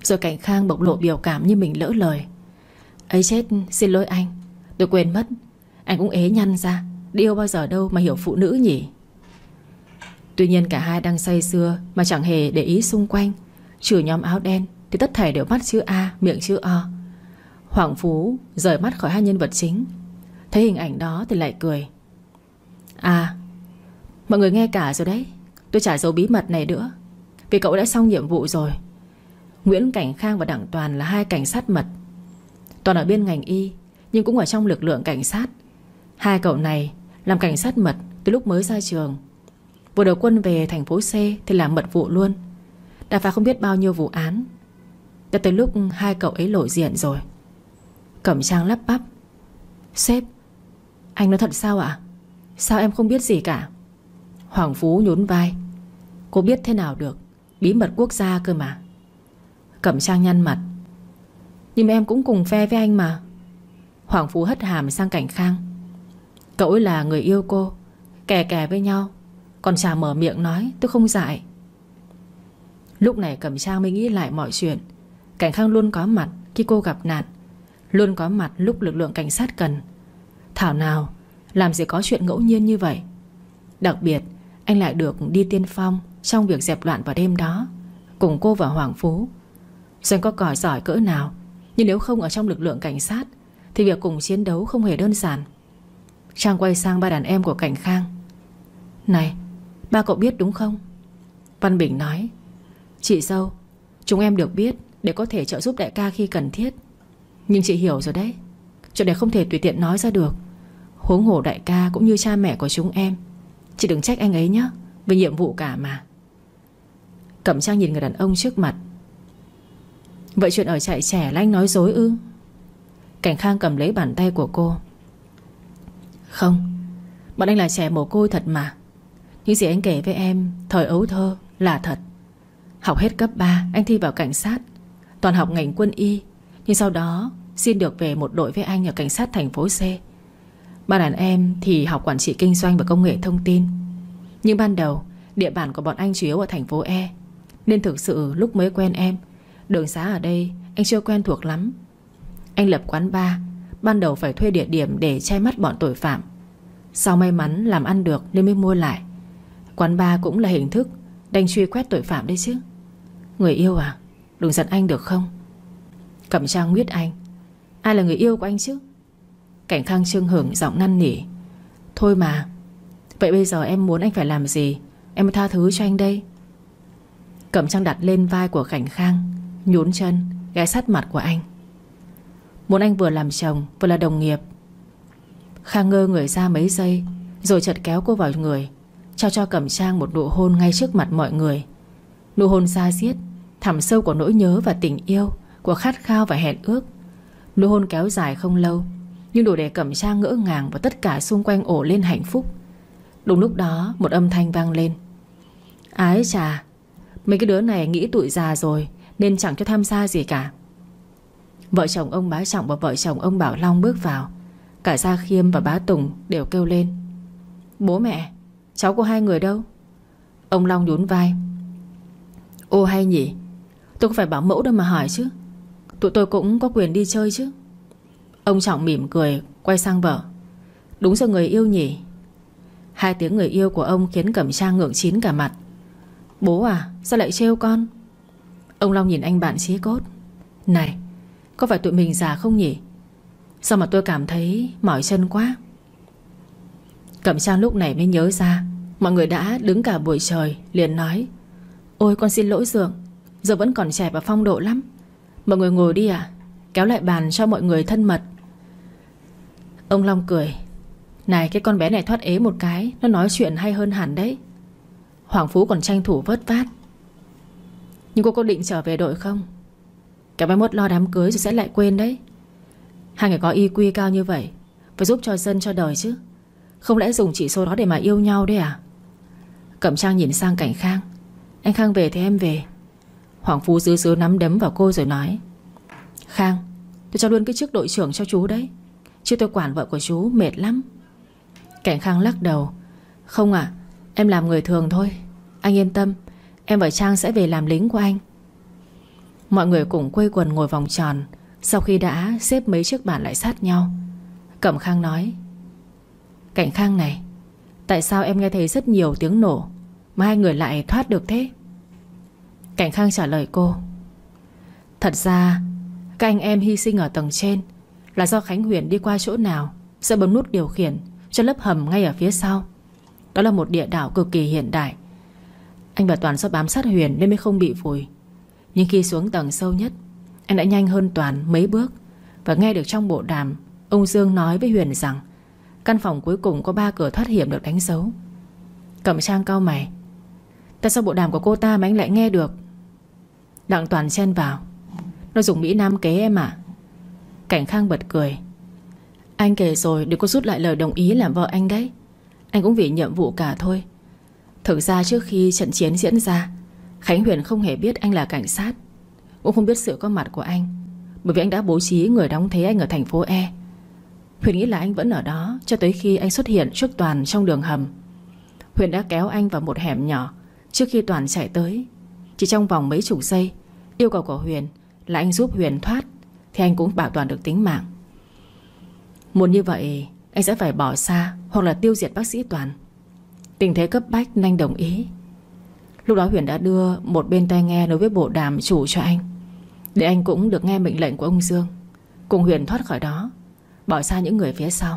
Rồi Cảnh Khang bộc lộ biểu cảm như mình lỡ lời. Ấy chết, xin lỗi anh, tôi quên mất. Anh cũng ế nhăn ra, đi yêu bao giờ đâu mà hiểu phụ nữ nhỉ. Tuy nhiên cả hai đang say sưa mà chẳng hề để ý xung quanh. Trừ nhóm áo đen thì tất thảy đều mắt chữ A, miệng chữ O. Hoàng Phú rời mắt khỏi hai nhân vật chính, thấy hình ảnh đó thì lại cười. À, mọi người nghe cả rồi đấy. Tôi chả giấu bí mật này nữa, vì cậu đã xong nhiệm vụ rồi. Nguyễn Cảnh Khang và Đặng Toàn là hai cảnh sát mật. Toàn ở bên ngành y, nhưng cũng ở trong lực lượng cảnh sát. Hai cậu này làm cảnh sát mật từ lúc mới ra trường. Vừa đầu quân về thành phố C thì làm mật vụ luôn, đã phá không biết bao nhiêu vụ án. Đã tới lúc hai cậu ấy lộ diện rồi. Cẩm Trang lắp bắp. Sếp, anh nói thật sao ạ? Sao em không biết gì cả? Hoàng Phú nhún vai. Cô biết thế nào được, bí mật quốc gia cơ mà. Cẩm Trang nhăn mặt. Nhưng mà em cũng cùng phe với anh mà. Hoàng Phú hất hàm sang Cảnh Khang. Cậu ấy là người yêu cô, kè kè với nhau, còn chả mở miệng nói tôi không dại. Lúc này Cẩm Trang mới nghĩ lại mọi chuyện. Cảnh Khang luôn có mặt khi cô gặp nạn, luôn có mặt lúc lực lượng cảnh sát cần. Thảo nào làm gì có chuyện ngẫu nhiên như vậy. Đặc biệt anh lại được đi tiên phong trong việc dẹp loạn vào đêm đó cùng cô và Hoàng Phú. Doanh có còi giỏi cỡ nào, nhưng nếu không ở trong lực lượng cảnh sát thì việc cùng chiến đấu không hề đơn giản. Trang quay sang ba đàn em của Cảnh Khang. Này, ba cậu biết đúng không? Văn Bình nói. Chị dâu, chúng em được biết để có thể trợ giúp đại ca khi cần thiết. Nhưng chị hiểu rồi đấy, chuyện này không thể tùy tiện nói ra được. Huống hồ đại ca cũng như cha mẹ của chúng em. Chị đừng trách anh ấy nhé, vì nhiệm vụ cả mà. Cẩm Trang nhìn người đàn ông trước mặt. Vậy chuyện ở trại trẻ là anh nói dối ư? Cảnh Khang cầm lấy bàn tay của cô. Không, bọn anh là trẻ mồ côi thật mà. Những gì anh kể với em thời ấu thơ là thật. Học hết cấp 3 anh thi vào cảnh sát, toàn học ngành quân y. Nhưng sau đó xin được về một đội với anh ở cảnh sát thành phố C. Ba đàn em thì học quản trị kinh doanh và công nghệ thông tin. Nhưng ban đầu địa bàn của bọn anh chủ yếu ở thành phố E, nên thực sự lúc mới quen em, đường xá ở đây anh chưa quen thuộc lắm. Anh lập quán bar, ban đầu phải thuê địa điểm để che mắt bọn tội phạm. Sau may mắn làm ăn được nên mới mua lại. Quán bar cũng là hình thức đành truy quét tội phạm đấy chứ. Người yêu à, đừng giận anh được không? Cẩm Trang nguyết anh. Ai là người yêu của anh chứ? Cảnh Khang chưng hửng giọng năn nỉ. Thôi mà. Vậy bây giờ em muốn anh phải làm gì em mới tha thứ cho anh đây? Cẩm Trang đặt lên vai của Cảnh Khang, nhún chân ghé sát mặt của anh. Muốn anh vừa làm chồng vừa là đồng nghiệp. Khang ngơ người ra mấy giây, rồi chợt kéo cô vào người, trao cho Cẩm Trang một nụ hôn ngay trước mặt mọi người. Nụ hôn da diết, thẳm sâu của nỗi nhớ và tình yêu, của khát khao và hẹn ước. Nụ hôn kéo dài không lâu, nhưng đủ để Cẩm Trang ngỡ ngàng và tất cả xung quanh ổ lên hạnh phúc. Đúng lúc đó một âm thanh vang lên. Ái chà, mấy cái đứa này nghĩ tụi già rồi nên chẳng cho tham gia gì cả. Vợ chồng ông Bá Trọng và vợ chồng ông Bảo Long bước vào. Cả Gia Khiêm và Bá Tùng đều kêu lên. Bố mẹ, cháu của hai người đâu? Ông Long nhún vai. Ô hay nhỉ, tôi có phải bảo mẫu đâu mà hỏi chứ. Tụi tôi cũng có quyền đi chơi chứ. Ông Trọng mỉm cười quay sang vợ. Đúng rồi, người yêu nhỉ. Hai tiếng người yêu của ông khiến Cẩm Trang ngượng chín cả mặt. Bố à, sao lại trêu con? Ông Long nhìn anh bạn chí cốt. Này, có phải tụi mình già không nhỉ? Sao mà tôi cảm thấy mỏi chân quá. Cẩm Trang lúc này mới nhớ ra mọi người đã đứng cả buổi trời, liền nói. Ôi con xin lỗi Dượng, giờ vẫn còn trẻ và phong độ lắm. Mọi người ngồi đi à, kéo lại bàn cho mọi người thân mật. Ông Long cười. Này, cái con bé này thoát ế một cái, nó nói chuyện hay hơn hẳn đấy. Hoàng Phú còn tranh thủ vớt vát. Nhưng cô có định trở về đội không? Cả mai mốt lo đám cưới rồi sẽ lại quên đấy. Hai người có IQ cao như vậy, phải giúp cho dân cho đời chứ. Không lẽ dùng chỉ số đó để mà yêu nhau đấy à? Cẩm Trang nhìn sang Cảnh Khang. Anh Khang về thì em về. Hoàng Phú giữ nắm đấm vào cô rồi nói. Khang, tôi cho luôn cái chức đội trưởng cho chú đấy, chứ tôi quản vợ của chú mệt lắm. Cảnh Khang lắc đầu. Không ạ, em làm người thường thôi. Anh yên tâm, em và Trang sẽ về làm lính của anh. Mọi người cùng quây quần ngồi vòng tròn. Sau khi đã xếp mấy chiếc bàn lại sát nhau, Cẩm Khang nói: Cảnh Khang này, tại sao em nghe thấy rất nhiều tiếng nổ mà hai người lại thoát được thế? Cảnh Khang trả lời cô: Thật ra các anh em hy sinh ở tầng trên là do Khánh Huyền đi qua chỗ nào sẽ bấm nút điều khiển cho lớp hầm ngay ở phía sau. Đó là một địa đảo cực kỳ hiện đại. Anh và Toàn do bám sát Huyền nên mới không bị vùi. Nhưng khi xuống tầng sâu nhất, anh đã nhanh hơn Toàn mấy bước và nghe được trong bộ đàm ông Dương nói với Huyền rằng căn phòng cuối cùng có 3 cửa thoát hiểm được đánh dấu. Cẩm Trang cau mày: Tại sao bộ đàm của cô ta mà anh lại nghe được? Đặng Toàn chen vào: Nó dùng Mỹ Nam kế em ạ. Cảnh Khang bật cười: Anh kể rồi để cô rút lại lời đồng ý làm vợ anh đấy. Anh cũng vì nhiệm vụ cả thôi. Thực ra trước khi trận chiến diễn ra, Khánh Huyền không hề biết anh là cảnh sát, cũng không biết sự có mặt của anh, bởi vì anh đã bố trí người đóng thế anh ở thành phố E. Huyền nghĩ là anh vẫn ở đó cho tới khi anh xuất hiện trước Toàn trong đường hầm. Huyền đã kéo anh vào một hẻm nhỏ trước khi Toàn chạy tới. Chỉ trong vòng mấy chục giây, yêu cầu của Huyền là anh giúp Huyền thoát thì anh cũng bảo toàn được tính mạng. Muốn như vậy anh sẽ phải bỏ xa hoặc là tiêu diệt bác sĩ Toàn. Tình thế cấp bách nên anh đồng ý. Lúc đó Huyền đã đưa một bên tai nghe nối với bộ đàm chủ cho anh, để anh cũng được nghe mệnh lệnh của ông Dương, cùng Huyền thoát khỏi đó, bỏ xa những người phía sau.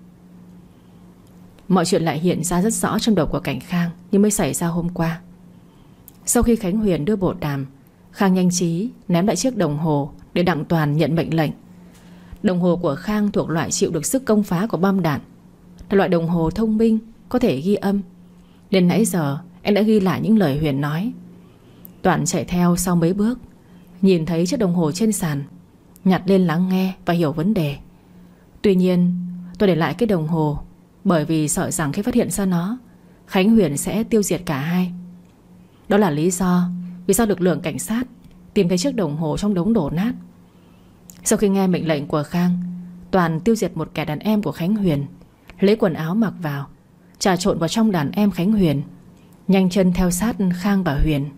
Mọi chuyện lại hiện ra rất rõ trong đầu của Cảnh Khang như mới xảy ra hôm qua. Sau khi Khánh Huyền đưa bộ đàm, Khang nhanh trí ném lại chiếc đồng hồ để Đặng Toàn nhận mệnh lệnh. Đồng hồ của Khang thuộc loại chịu được sức công phá của bom đạn, là loại đồng hồ thông minh, có thể ghi âm. Đến nãy giờ anh đã ghi lại những lời Huyền nói. Toàn chạy theo sau mấy bước, nhìn thấy chiếc đồng hồ trên sàn, nhặt lên lắng nghe và hiểu vấn đề. Tuy nhiên tôi để lại cái đồng hồ bởi vì sợ rằng khi phát hiện ra nó, Khánh Huyền sẽ tiêu diệt cả hai. Đó là lý do vì sao lực lượng cảnh sát tìm thấy chiếc đồng hồ trong đống đổ nát. Sau khi nghe mệnh lệnh của Khang, Toàn tiêu diệt một kẻ đàn em của Khánh Huyền, lấy quần áo mặc vào, trà trộn vào trong đàn em Khánh Huyền, nhanh chân theo sát Khang và Huyền.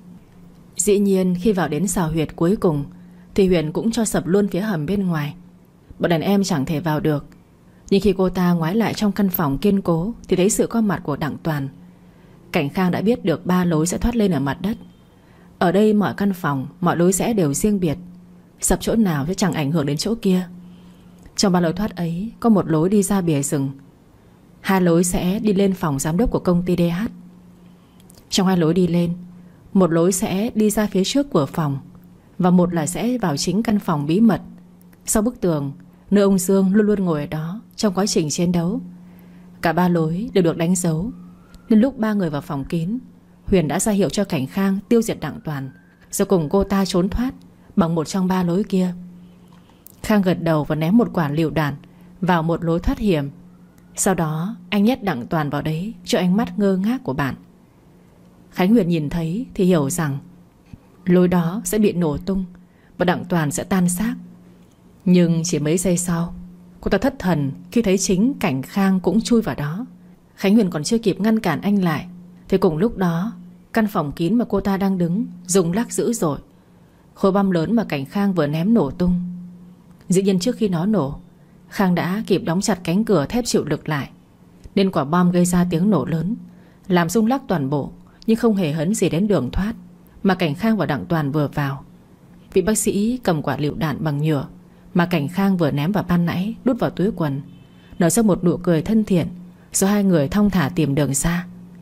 Dĩ nhiên khi vào đến xào huyệt cuối cùng thì Huyền cũng cho sập luôn phía hầm bên ngoài. Bọn đàn em chẳng thể vào được. Nhưng khi cô ta ngoái lại trong căn phòng kiên cố thì thấy sự có mặt của Đặng Toàn. Cảnh Khang đã biết được 3 lối sẽ thoát lên ở mặt đất. Ở đây mọi căn phòng, mọi lối rẽ đều riêng biệt, sập chỗ nào sẽ chẳng ảnh hưởng đến chỗ kia. Trong 3 lối thoát ấy có một lối đi ra bìa rừng, 2 lối sẽ đi lên phòng giám đốc của công ty DH. Trong 2 lối đi lên, một lối sẽ đi ra phía trước của phòng, và một là sẽ vào chính căn phòng bí mật sau bức tường, nơi ông Dương luôn luôn ngồi ở đó trong quá trình chiến đấu. Cả 3 lối đều được đánh dấu, nên lúc 3 người vào phòng kín, Huyền đã ra hiệu cho Cảnh Khang tiêu diệt Đặng Toàn, rồi cùng cô ta trốn thoát bằng một trong 3 lối kia. Khang gật đầu và ném một quả lựu đạn vào một lối thoát hiểm. Sau đó anh nhét Đặng Toàn vào đấy cho ánh mắt ngơ ngác của bạn. Khánh Huyền nhìn thấy thì hiểu rằng lối đó sẽ bị nổ tung và Đặng Toàn sẽ tan xác. Nhưng chỉ mấy giây sau, cô ta thất thần khi thấy chính Cảnh Khang cũng chui vào đó. Khánh Huyền còn chưa kịp ngăn cản anh lại thì cùng lúc đó, căn phòng kín mà cô ta đang đứng rung lắc dữ dội. Khối bom lớn mà Cảnh Khang vừa ném nổ tung. Dĩ nhiên trước khi nó nổ, Khang đã kịp đóng chặt cánh cửa thép chịu lực lại, nên quả bom gây ra tiếng nổ lớn, làm rung lắc toàn bộ, nhưng không hề hấn gì đến đường thoát mà Cảnh Khang và Đặng Toàn vừa vào. Vị bác sĩ cầm quả lựu đạn bằng nhựa mà Cảnh Khang vừa ném vào ban nãy, đút vào túi quần, nở ra một nụ cười thân thiện, rồi hai người thong thả tìm đường ra.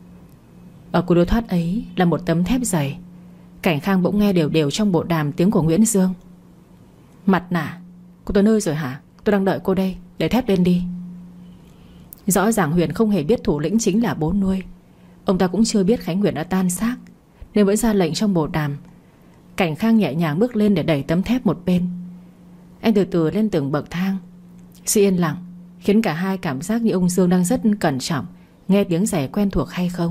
Ở cuối lối thoát ấy là một tấm thép dày. Cảnh Khang bỗng nghe đều đều trong bộ đàm tiếng của Nguyễn Dương: Mặt nạ, cô tới nơi rồi hả? Tôi đang đợi cô đây, để thép lên đi. Rõ ràng Huyền không hề biết thủ lĩnh chính là bố nuôi. Ông ta cũng chưa biết Khánh Huyền đã tan xác, nên vẫn ra lệnh trong bộ đàm. Cảnh Khang nhẹ nhàng bước lên để đẩy tấm thép một bên. Anh từ từ lên từng bậc thang. Sự yên lặng khiến cả hai cảm giác như ông Dương đang rất cẩn trọng nghe tiếng giày quen thuộc hay không.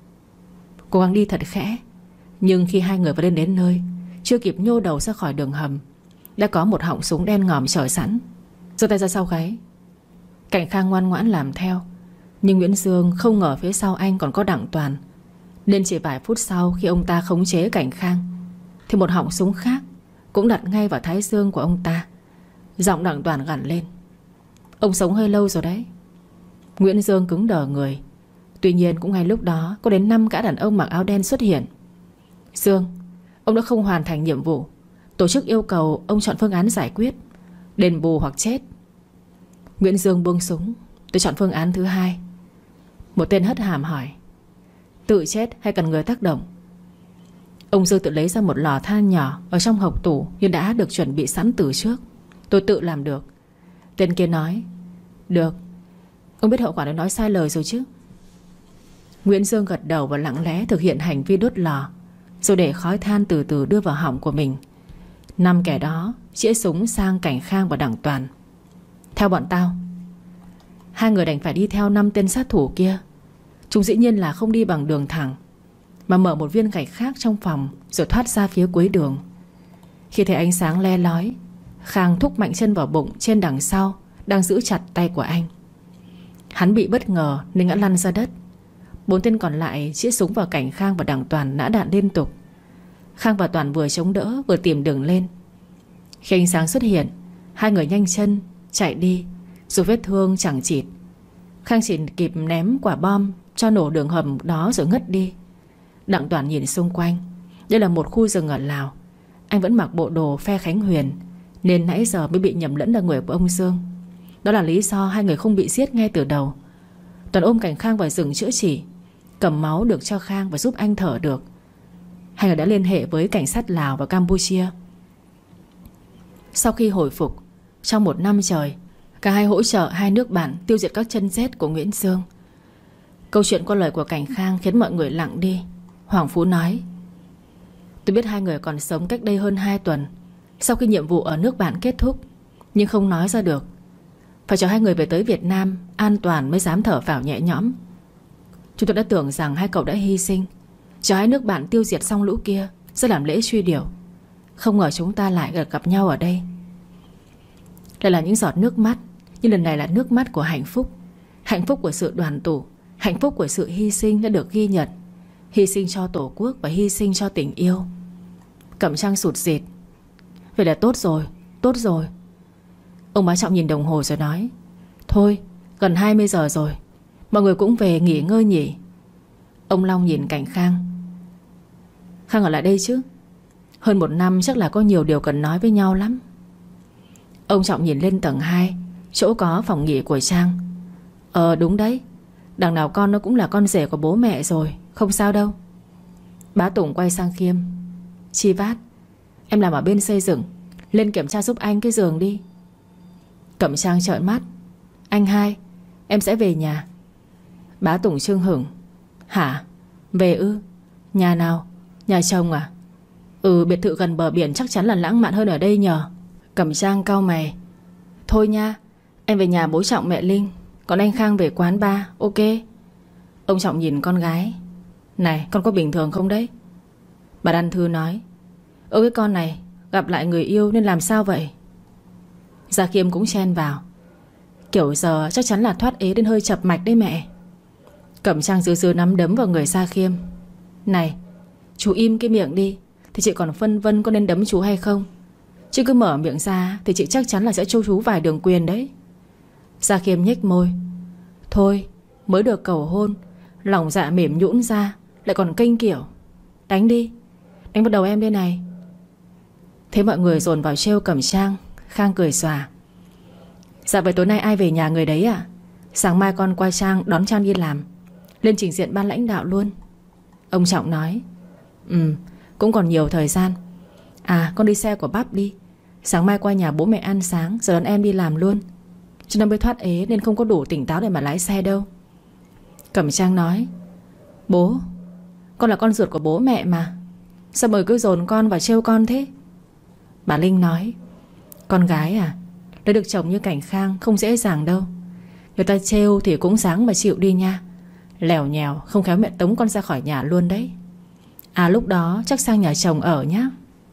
Cố gắng đi thật khẽ. Nhưng khi hai người vừa lên đến nơi, chưa kịp nhô đầu ra khỏi đường hầm, đã có một họng súng đen ngòm chờ sẵn. Giơ tay ra sau gáy. Cảnh Khang ngoan ngoãn làm theo. Nhưng Nguyễn Dương không ngờ phía sau anh còn có Đặng Toàn, nên chỉ vài phút sau khi ông ta khống chế Cảnh Khang thì một họng súng khác cũng đặt ngay vào thái dương của ông ta. Giọng Đặng Toàn gằn lên: Ông sống hơi lâu rồi đấy. Nguyễn Dương cứng đờ người. Tuy nhiên cũng ngay lúc đó có đến 5 gã đàn ông mặc áo đen xuất hiện. Dương, ông đã không hoàn thành nhiệm vụ. Tổ chức yêu cầu ông chọn phương án giải quyết: đền bù hoặc chết. Nguyễn Dương buông súng: Tôi chọn phương án thứ hai. Một tên hất hàm hỏi: Tự chết hay cần người tác động? Ông Dương tự lấy ra một lò than nhỏ ở trong hộc tủ nhưng đã được chuẩn bị sẵn từ trước. Tôi tự làm được. Tên kia nói: Được. Ông biết hậu quả nếu nói sai lời rồi chứ? Nguyễn Dương gật đầu và lặng lẽ thực hiện hành vi đốt lò, rồi để khói than từ từ đưa vào họng của mình. 5 kẻ đó chĩa súng sang Cảnh Khang và Đặng Toàn: Theo bọn tao. 2 người đành phải đi theo 5 tên sát thủ kia. Chúng dĩ nhiên là không đi bằng đường thẳng, mà mở một viên gạch khác trong phòng, rồi thoát ra phía cuối đường. Khi thấy ánh sáng le lói, Khang thúc mạnh chân vào bụng trên đằng sau đang giữ chặt tay của anh. Hắn bị bất ngờ nên ngã lăn ra đất. 4 tên còn lại chĩa súng vào Cảnh Khang và Đặng Toàn nã đạn liên tục. Khang và Toàn vừa chống đỡ vừa tìm đường lên. Khi ánh sáng xuất hiện, 2 người nhanh chân chạy đi, dù vết thương chẳng chịt. Khang chỉ kịp ném quả bom cho nổ đường hầm đó rồi ngất đi. Đặng Toàn nhìn xung quanh. Đây là một khu rừng ở Lào. Anh vẫn mặc bộ đồ phe Khánh Huyền nên nãy giờ mới bị nhầm lẫn là người của ông Dương. Đó là lý do 2 người không bị giết ngay từ đầu. Toàn ôm Cảnh Khang vào rừng chữa trị, cầm máu được cho Khang và giúp anh thở được. 2 người đã liên hệ với cảnh sát Lào và Campuchia. Sau khi hồi phục, trong 1 năm trời, cả hai hỗ trợ 2 nước bạn tiêu diệt các chân rết của Nguyễn Dương. Câu chuyện qua lời của Cảnh Khang khiến mọi người lặng đi. Hoàng Phú nói: Tôi biết 2 người còn sống cách đây hơn 2 tuần, sau khi nhiệm vụ ở nước bạn kết thúc, nhưng không nói ra được. Phải cho 2 người về tới Việt Nam an toàn mới dám thở phào nhẹ nhõm. Chúng tôi đã tưởng rằng 2 cậu đã hy sinh, cho 2 nước bạn tiêu diệt xong lũ kia sẽ làm lễ truy điệu. Không ngờ chúng ta lại gặp nhau ở đây. Lại là những giọt nước mắt, nhưng lần này là nước mắt của hạnh phúc. Hạnh phúc của sự đoàn tụ, hạnh phúc của sự hy sinh đã được ghi nhận. Hy sinh cho Tổ quốc và hy sinh cho tình yêu. Cẩm Trang sụt sịt: Vậy là tốt rồi, tốt rồi. Ông bá Trọng nhìn đồng hồ rồi nói: Thôi, gần 20 giờ rồi, mọi người cũng về nghỉ ngơi nhỉ. Ông Long nhìn Cảnh Khang: Khang ở lại đây chứ? Hơn 1 năm chắc là có nhiều điều cần nói với nhau lắm. Ông Trọng nhìn lên tầng 2, chỗ có phòng nghỉ của Trang: Đúng đấy, đằng nào con nó cũng là con rể của bố mẹ rồi, không sao đâu. Bá Tùng quay sang Khiêm: Chi Vát, em làm ở bên xây dựng, lên kiểm tra giúp anh cái giường đi. Cẩm Trang trợn mắt: Anh Hai, em sẽ về nhà. Bá Tùng chưng hửng: Hả? Về ư? Nhà nào? Nhà chồng à? Biệt thự gần bờ biển chắc chắn là lãng mạn hơn ở đây nhờ. Cẩm Trang cau mày: Thôi nha, em về nhà bố Trọng mẹ Linh, còn anh Khang về quán bar, ok? Ông Trọng nhìn con gái: Này, con có bình thường không đấy? Bà Đan Thư nói: Cái con này gặp lại người yêu nên làm sao vậy? Gia Khiêm cũng chen vào: Kiểu giờ chắc chắn là thoát ế đến hơi chập mạch đấy mẹ. Cẩm Trang dư nắm đấm vào người Gia Khiêm: Này, chú im cái miệng đi, thì chị còn phân vân có nên đấm chú hay không. Chứ cứ mở miệng ra thì chị chắc chắn là sẽ cho chú vài đường quyền đấy. Gia Khiêm nhếch môi: Thôi, mới được cầu hôn, lòng dạ mềm nhũn ra, lại còn kênh kiểu. Đánh đi, đánh vào đầu em đây này. Thế mọi người dồn vào trêu Cẩm Trang. Khang cười xòa: Dạ vậy tối nay ai về nhà người đấy à? Sáng mai con qua Trang đón Trang đi làm, lên trình diện ban lãnh đạo luôn. Ông Trọng nói: Cũng còn nhiều thời gian. Con đi xe của bắp đi, sáng mai qua nhà bố mẹ ăn sáng rồi đón em đi làm luôn. Cho nó mới thoát ế nên không có đủ tỉnh táo để mà lái xe đâu. Cẩm Trang nói: Bố, con là con ruột của bố mẹ mà, sao mời cứ dồn con và trêu con thế? Bà Linh nói: Con gái à, lấy được chồng như Cảnh Khang không dễ dàng đâu. Người ta trêu thì cũng dáng mà chịu đi nha. Lèo nhèo không khéo mẹ tống con ra khỏi nhà luôn đấy. Lúc đó chắc sang nhà chồng ở nhá.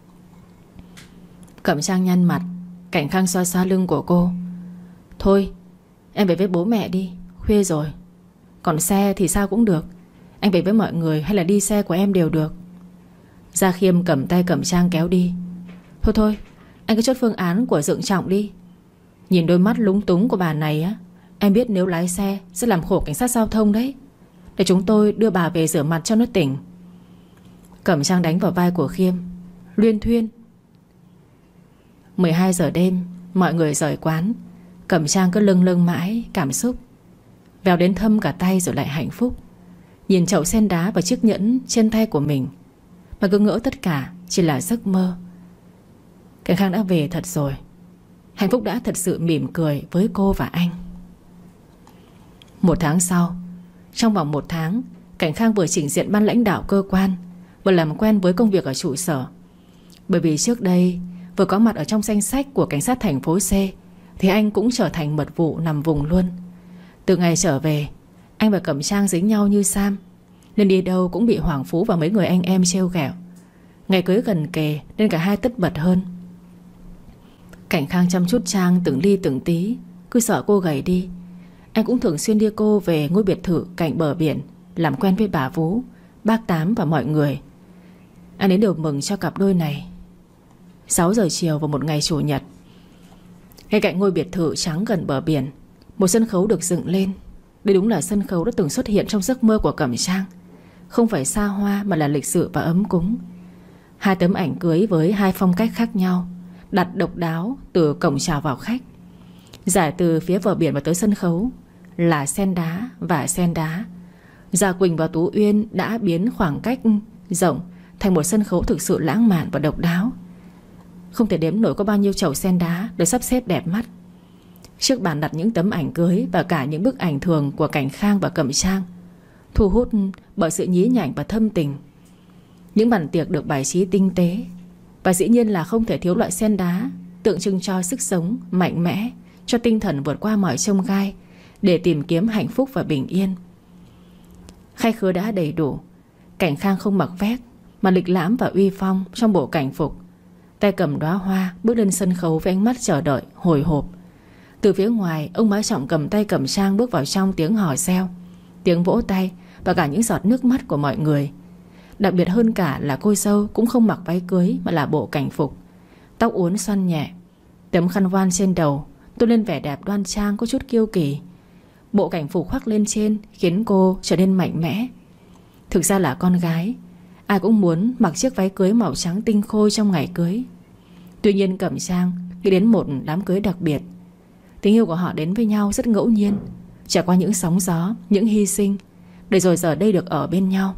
Cẩm Trang nhăn mặt. Cảnh Khang xoa xoa lưng của cô: Thôi, em về với bố mẹ đi, khuya rồi. Còn xe thì sao cũng được, anh về với mọi người hay là đi xe của em đều được. Gia Khiêm cầm tay Cẩm Trang kéo đi: Thôi, anh cứ chốt phương án của Dượng Trọng đi. Nhìn đôi mắt lúng túng của bà này á, em biết nếu lái xe sẽ làm khổ cảnh sát giao thông đấy. Để chúng tôi đưa bà về rửa mặt cho nó tỉnh. Cẩm Trang đánh vào vai của Khiêm. Luyên thuyên. 12 giờ đêm, mọi người rời quán. Cẩm Trang cứ lâng lâng mãi cảm xúc. Véo đến thâm cả tay rồi lại hạnh phúc. Nhìn chậu sen đá và chiếc nhẫn trên tay của mình mà cứ ngỡ tất cả chỉ là giấc mơ. Cảnh Khang đã về thật rồi. Hạnh phúc đã thật sự mỉm cười với cô và anh. 1 tháng sau, trong vòng 1 tháng, Cảnh Khang vừa chỉnh diện ban lãnh đạo cơ quan, vừa làm quen với công việc ở trụ sở. Bởi vì trước đây vừa có mặt ở trong danh sách của cảnh sát thành phố C, thì anh cũng trở thành mật vụ nằm vùng luôn. Từ ngày trở về, anh và Cẩm Trang dính nhau như sam, nên đi đâu cũng bị Hoàng Phú và mấy người anh em trêu ghẹo. Ngày cưới gần kề nên cả hai tất bật hơn. Cảnh Khang chăm chút Trang từng ly từng tí, cứ sợ cô gầy đi. Anh cũng thường xuyên đưa cô về ngôi biệt thự cạnh bờ biển, làm quen với bà Vú, bác Tám và mọi người. Anh đến đều mừng cho cặp đôi này. 6 giờ chiều vào một ngày chủ nhật, ngay cạnh ngôi biệt thự trắng gần bờ biển, một sân khấu được dựng lên. Đây đúng là sân khấu đã từng xuất hiện trong giấc mơ của Cẩm Trang. Không phải xa hoa mà là lịch sự và ấm cúng. 2 tấm ảnh cưới với 2 phong cách khác nhau đặt độc đáo từ cổng chào vào khách. Giải từ phía bờ biển và tới sân khấu là sen đá và sen đá. Gia Quỳnh và Tú Uyên đã biến khoảng cách rộng thành một sân khấu thực sự lãng mạn và độc đáo. Không thể đếm nổi có bao nhiêu chậu sen đá được sắp xếp đẹp mắt. Trước bàn đặt những tấm ảnh cưới và cả những bức ảnh thường của Cảnh Khang và Cẩm Trang, thu hút bởi sự nhí nhảnh và thâm tình. Những bàn tiệc được bài trí tinh tế, và dĩ nhiên là không thể thiếu loại sen đá tượng trưng cho sức sống mạnh mẽ, cho tinh thần vượt qua mọi chông gai để tìm kiếm hạnh phúc và bình yên. Khách khứa đã đầy đủ. Cảnh Khang không mặc vest mà lịch lãm và uy phong trong bộ cảnh phục, tay cầm đóa hoa bước lên sân khấu với ánh mắt chờ đợi hồi hộp. Từ phía ngoài, ông Bá Trọng cầm tay Cẩm Trang bước vào trong, tiếng hò reo, tiếng vỗ tay và cả những giọt nước mắt của mọi người. Đặc biệt hơn cả là cô dâu cũng không mặc váy cưới mà là bộ cảnh phục, tóc uốn xoăn nhẹ, tấm khăn voan trên đầu tôn lên vẻ đẹp đoan trang có chút kiêu kỳ. Bộ cảnh phục khoác lên trên khiến cô trở nên mạnh mẽ. Thực ra là con gái, ai cũng muốn mặc chiếc váy cưới màu trắng tinh khôi trong ngày cưới. Tuy nhiên Cẩm Trang nghĩ đến một đám cưới đặc biệt. Tình yêu của họ đến với nhau rất ngẫu nhiên, trải qua những sóng gió, những hy sinh, để rồi giờ đây được ở bên nhau.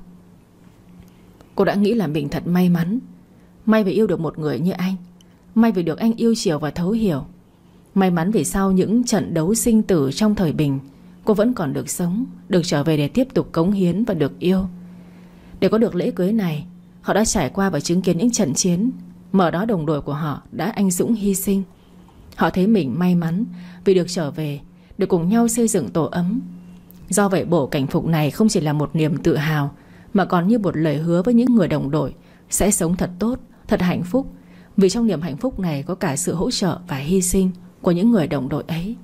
Cô đã nghĩ là mình thật may mắn. May vì yêu được một người như anh, may vì được anh yêu chiều và thấu hiểu. May mắn vì sau những trận đấu sinh tử trong thời bình, cô vẫn còn được sống, được trở về để tiếp tục cống hiến và được yêu. Để có được lễ cưới này, họ đã trải qua và chứng kiến những trận chiến mà ở đó đồng đội của họ đã anh dũng hy sinh. Họ thấy mình may mắn vì được trở về, được cùng nhau xây dựng tổ ấm. Do vậy bộ cảnh phục này không chỉ là một niềm tự hào, mà còn như một lời hứa với những người đồng đội sẽ sống thật tốt, thật hạnh phúc. Vì trong niềm hạnh phúc này có cả sự hỗ trợ và hy sinh của những người đồng đội ấy.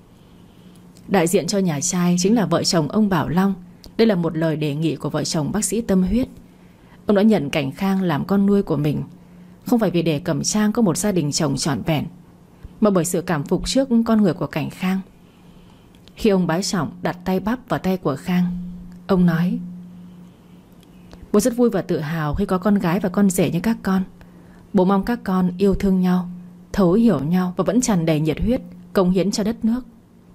Đại diện cho nhà trai chính là vợ chồng ông Bảo Long. Đây là một lời đề nghị của vợ chồng bác sĩ tâm huyết. Ông đã nhận Cảnh Khang làm con nuôi của mình, không phải vì để Cẩm Trang có một gia đình chồng trọn vẹn, mà bởi sự cảm phục trước con người của Cảnh Khang. Khi ông Bá Trọng đặt tay bắp vào tay của Khang, ông nói: "Bố rất vui và tự hào khi có con gái và con rể như các con. Bố mong các con yêu thương nhau, thấu hiểu nhau và vẫn tràn đầy nhiệt huyết, cống hiến cho đất nước."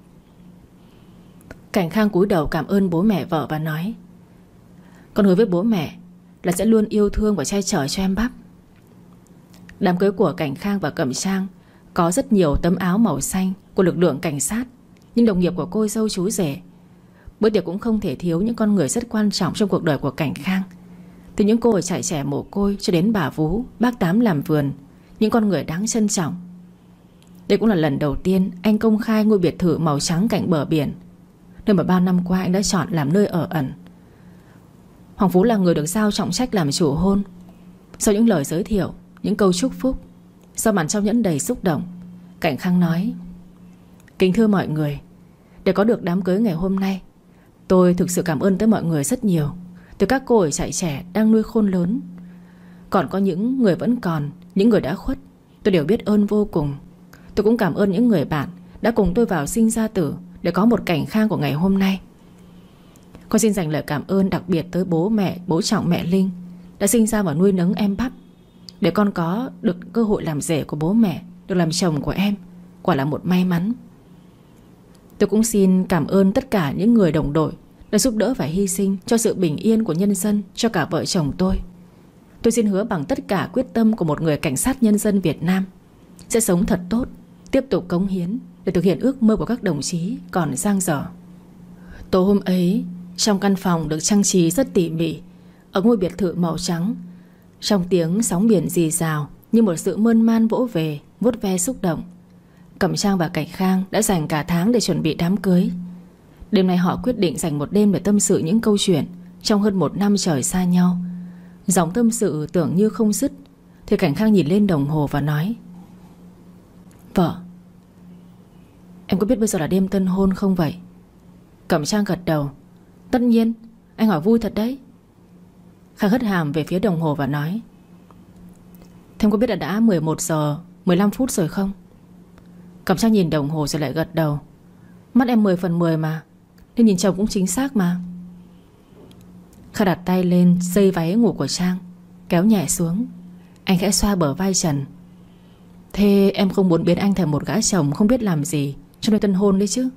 Cảnh Khang cúi đầu cảm ơn bố mẹ vợ và nói: "Con hứa với bố mẹ là sẽ luôn yêu thương và che chở cho em bắp." Đám cưới của Cảnh Khang và Cẩm Trang có rất nhiều tấm áo màu xanh của lực lượng cảnh sát, nhưng đồng nghiệp của cô dâu chú rể. Bữa tiệc cũng không thể thiếu những con người rất quan trọng trong cuộc đời của Cảnh Khang. Từ những cô ở trại trẻ mồ côi cho đến bà Vú, bác Tám làm vườn, những con người đáng trân trọng. Đây cũng là lần đầu tiên anh công khai ngôi biệt thự màu trắng cạnh bờ biển, nơi mà bao năm qua anh đã chọn làm nơi ở ẩn. Hoàng Phú là người được giao trọng trách làm chủ hôn. Sau những lời giới thiệu, những câu chúc phúc, sau màn trao nhẫn đầy xúc động, Cảnh Khang nói: "Kính thưa mọi người, để có được đám cưới ngày hôm nay, tôi thực sự cảm ơn tới mọi người rất nhiều. Từ các cô ở trại trẻ đang nuôi khôn lớn, còn có những người vẫn còn, những người đã khuất, tôi đều biết ơn vô cùng. Tôi cũng cảm ơn những người bạn đã cùng tôi vào sinh ra tử để có một Cảnh Khang của ngày hôm nay. Con xin dành lời cảm ơn đặc biệt tới bố mẹ, bố Trọng, mẹ Linh đã sinh ra và nuôi nấng em Bắp, để con có được cơ hội làm rể của bố mẹ, được làm chồng của em. Quả là một may mắn. Tôi cũng xin cảm ơn tất cả những người đồng đội đã giúp đỡ và hy sinh cho sự bình yên của nhân dân, cho cả vợ chồng tôi. Tôi xin hứa bằng tất cả quyết tâm của một người cảnh sát nhân dân Việt Nam sẽ sống thật tốt, tiếp tục cống hiến để thực hiện ước mơ của các đồng chí còn dang dở. Tối hôm ấy, trong căn phòng được trang trí rất tỉ mỉ, ở ngôi biệt thự màu trắng, trong tiếng sóng biển rì rào như một sự mơn man vỗ về, vuốt ve xúc động, Cẩm Trang và Cảnh Khang đã dành cả tháng để chuẩn bị đám cưới. Đêm nay họ quyết định dành một đêm để tâm sự những câu chuyện trong hơn 1 năm trời xa nhau. Dòng tâm sự tưởng như không dứt, thì Cảnh Khang nhìn lên đồng hồ và nói: Vợ, em có biết bây giờ là đêm tân hôn không vậy? Cẩm Trang gật đầu: Tất nhiên, anh hỏi vui thật đấy. Khang hất hàm về phía đồng hồ và nói: Thế em có biết là đã 11 giờ 15 phút rồi không? Cẩm Trang nhìn đồng hồ rồi lại gật đầu: Mắt em 10 phần 10 mà, nên nhìn chồng cũng chính xác mà. Khang đặt tay lên dây váy ngủ của Trang, kéo nhẹ xuống. Anh khẽ xoa bờ vai Trần: Thế em không muốn biến anh thành một gã chồng không biết làm gì trong đêm tân hôn đấy chứ?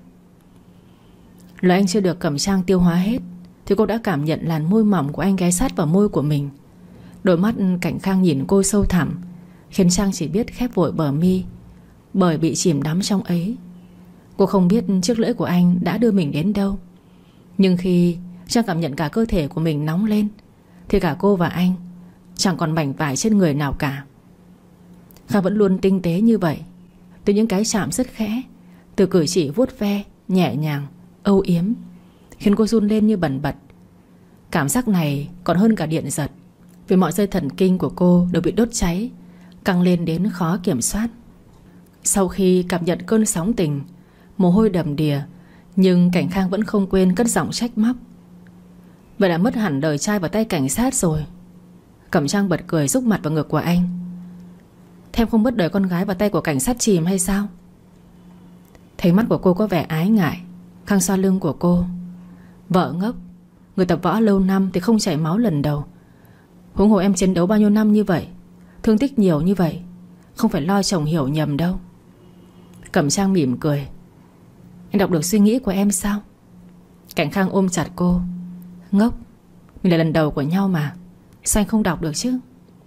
Lời anh chưa được Cẩm Trang tiêu hóa hết thì cô đã cảm nhận làn môi mỏng của anh ghé sát vào môi của mình. Đôi mắt Cảnh Khang nhìn cô sâu thẳm, khiến Trang chỉ biết khép vội bờ mi, bởi bị chìm đắm trong ấy. Cô không biết chiếc lưỡi của anh đã đưa mình đến đâu. Nhưng khi Trang cảm nhận cả cơ thể của mình nóng lên thì cả cô và anh chẳng còn mảnh vải trên người nào cả. Khang vẫn luôn tinh tế như vậy, từ những cái chạm rất khẽ, từ cử chỉ vuốt ve nhẹ nhàng, âu yếm, khiến cô run lên như bần bật. Cảm giác này còn hơn cả điện giật, vì mọi dây thần kinh của cô đều bị đốt cháy, căng lên đến khó kiểm soát. Sau khi cảm nhận cơn sóng tình, mồ hôi đầm đìa, nhưng Cảnh Khang vẫn không quên cất giọng trách móc: Vậy là mất hẳn đời trai vào tay cảnh sát rồi. Cẩm Trang bật cười rúc mặt vào ngực của anh: Thế em không mất đời con gái vào tay của cảnh sát chìm hay sao? Thấy mắt của cô có vẻ ái ngại, Khang xoa lưng của cô: Vợ ngốc, người tập võ lâu năm thì không chảy máu lần đầu. Huống hồ em chiến đấu bao nhiêu năm như vậy, thương tích nhiều như vậy, không phải lo chồng hiểu nhầm đâu. Cẩm Trang mỉm cười: Anh đọc được suy nghĩ của em sao? Cảnh Khang ôm chặt cô: Ngốc, mình là lần đầu của nhau mà, sao anh không đọc được chứ?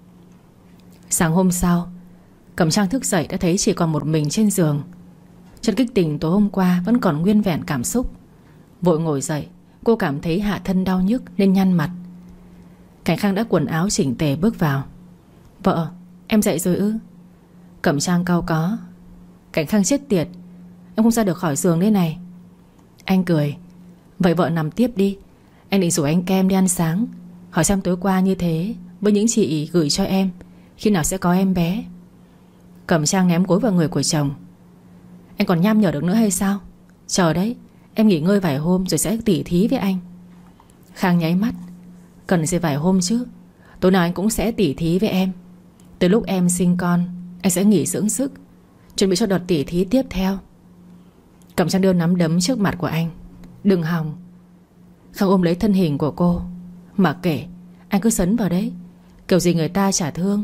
Sáng hôm sau, Cẩm Trang thức dậy đã thấy chỉ còn một mình trên giường. Chân kích tình tối hôm qua vẫn còn nguyên vẹn cảm xúc. Vội ngồi dậy, cô cảm thấy hạ thân đau nhức nên nhăn mặt. Cảnh Khang đã quần áo chỉnh tề bước vào: Vợ, em dậy rồi ư? Cẩm Trang cau có: Cảnh Khang chết tiệt, em không ra được khỏi giường đây này. Anh cười: Vậy vợ nằm tiếp đi, anh định rủ anh Kem đi ăn sáng, hỏi xem tối qua như thế với những chị gửi cho em, khi nào sẽ có em bé. Cẩm Trang ném gối vào người của chồng: Anh còn nham nhở được nữa hay sao? Chờ đấy, em nghỉ ngơi vài hôm rồi sẽ tỉ thí với anh. Khang nháy mắt: Cần gì vài hôm chứ, tối nào anh cũng sẽ tỉ thí với em. Từ lúc em sinh con, anh sẽ nghỉ dưỡng sức, chuẩn bị cho đợt tỉ thí tiếp theo. Cẩm Trang đưa nắm đấm trước mặt của anh: Đừng hòng. Khang ôm lấy thân hình của cô: Mặc kệ, anh cứ sấn vào đấy, kiểu gì người ta chả thương.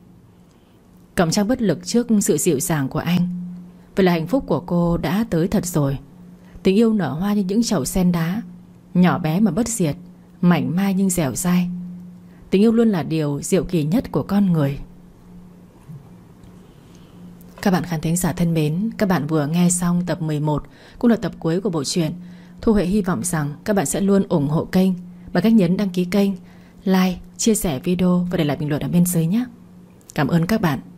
Cẩm Trang bất lực trước sự dịu dàng của anh. Vậy là hạnh phúc của cô đã tới thật rồi. Tình yêu nở hoa như những chậu sen đá, nhỏ bé mà bất diệt, mảnh mai nhưng dẻo dai. Tình yêu luôn là điều diệu kỳ nhất của con người. Các bạn khán thính giả thân mến, các bạn vừa nghe xong tập 11, cũng là tập cuối của bộ truyện. Thu Huệ hy vọng rằng các bạn sẽ luôn ủng hộ kênh bằng cách nhấn đăng ký kênh, like, chia sẻ video và để lại bình luận ở bên dưới nhé. Cảm ơn các bạn.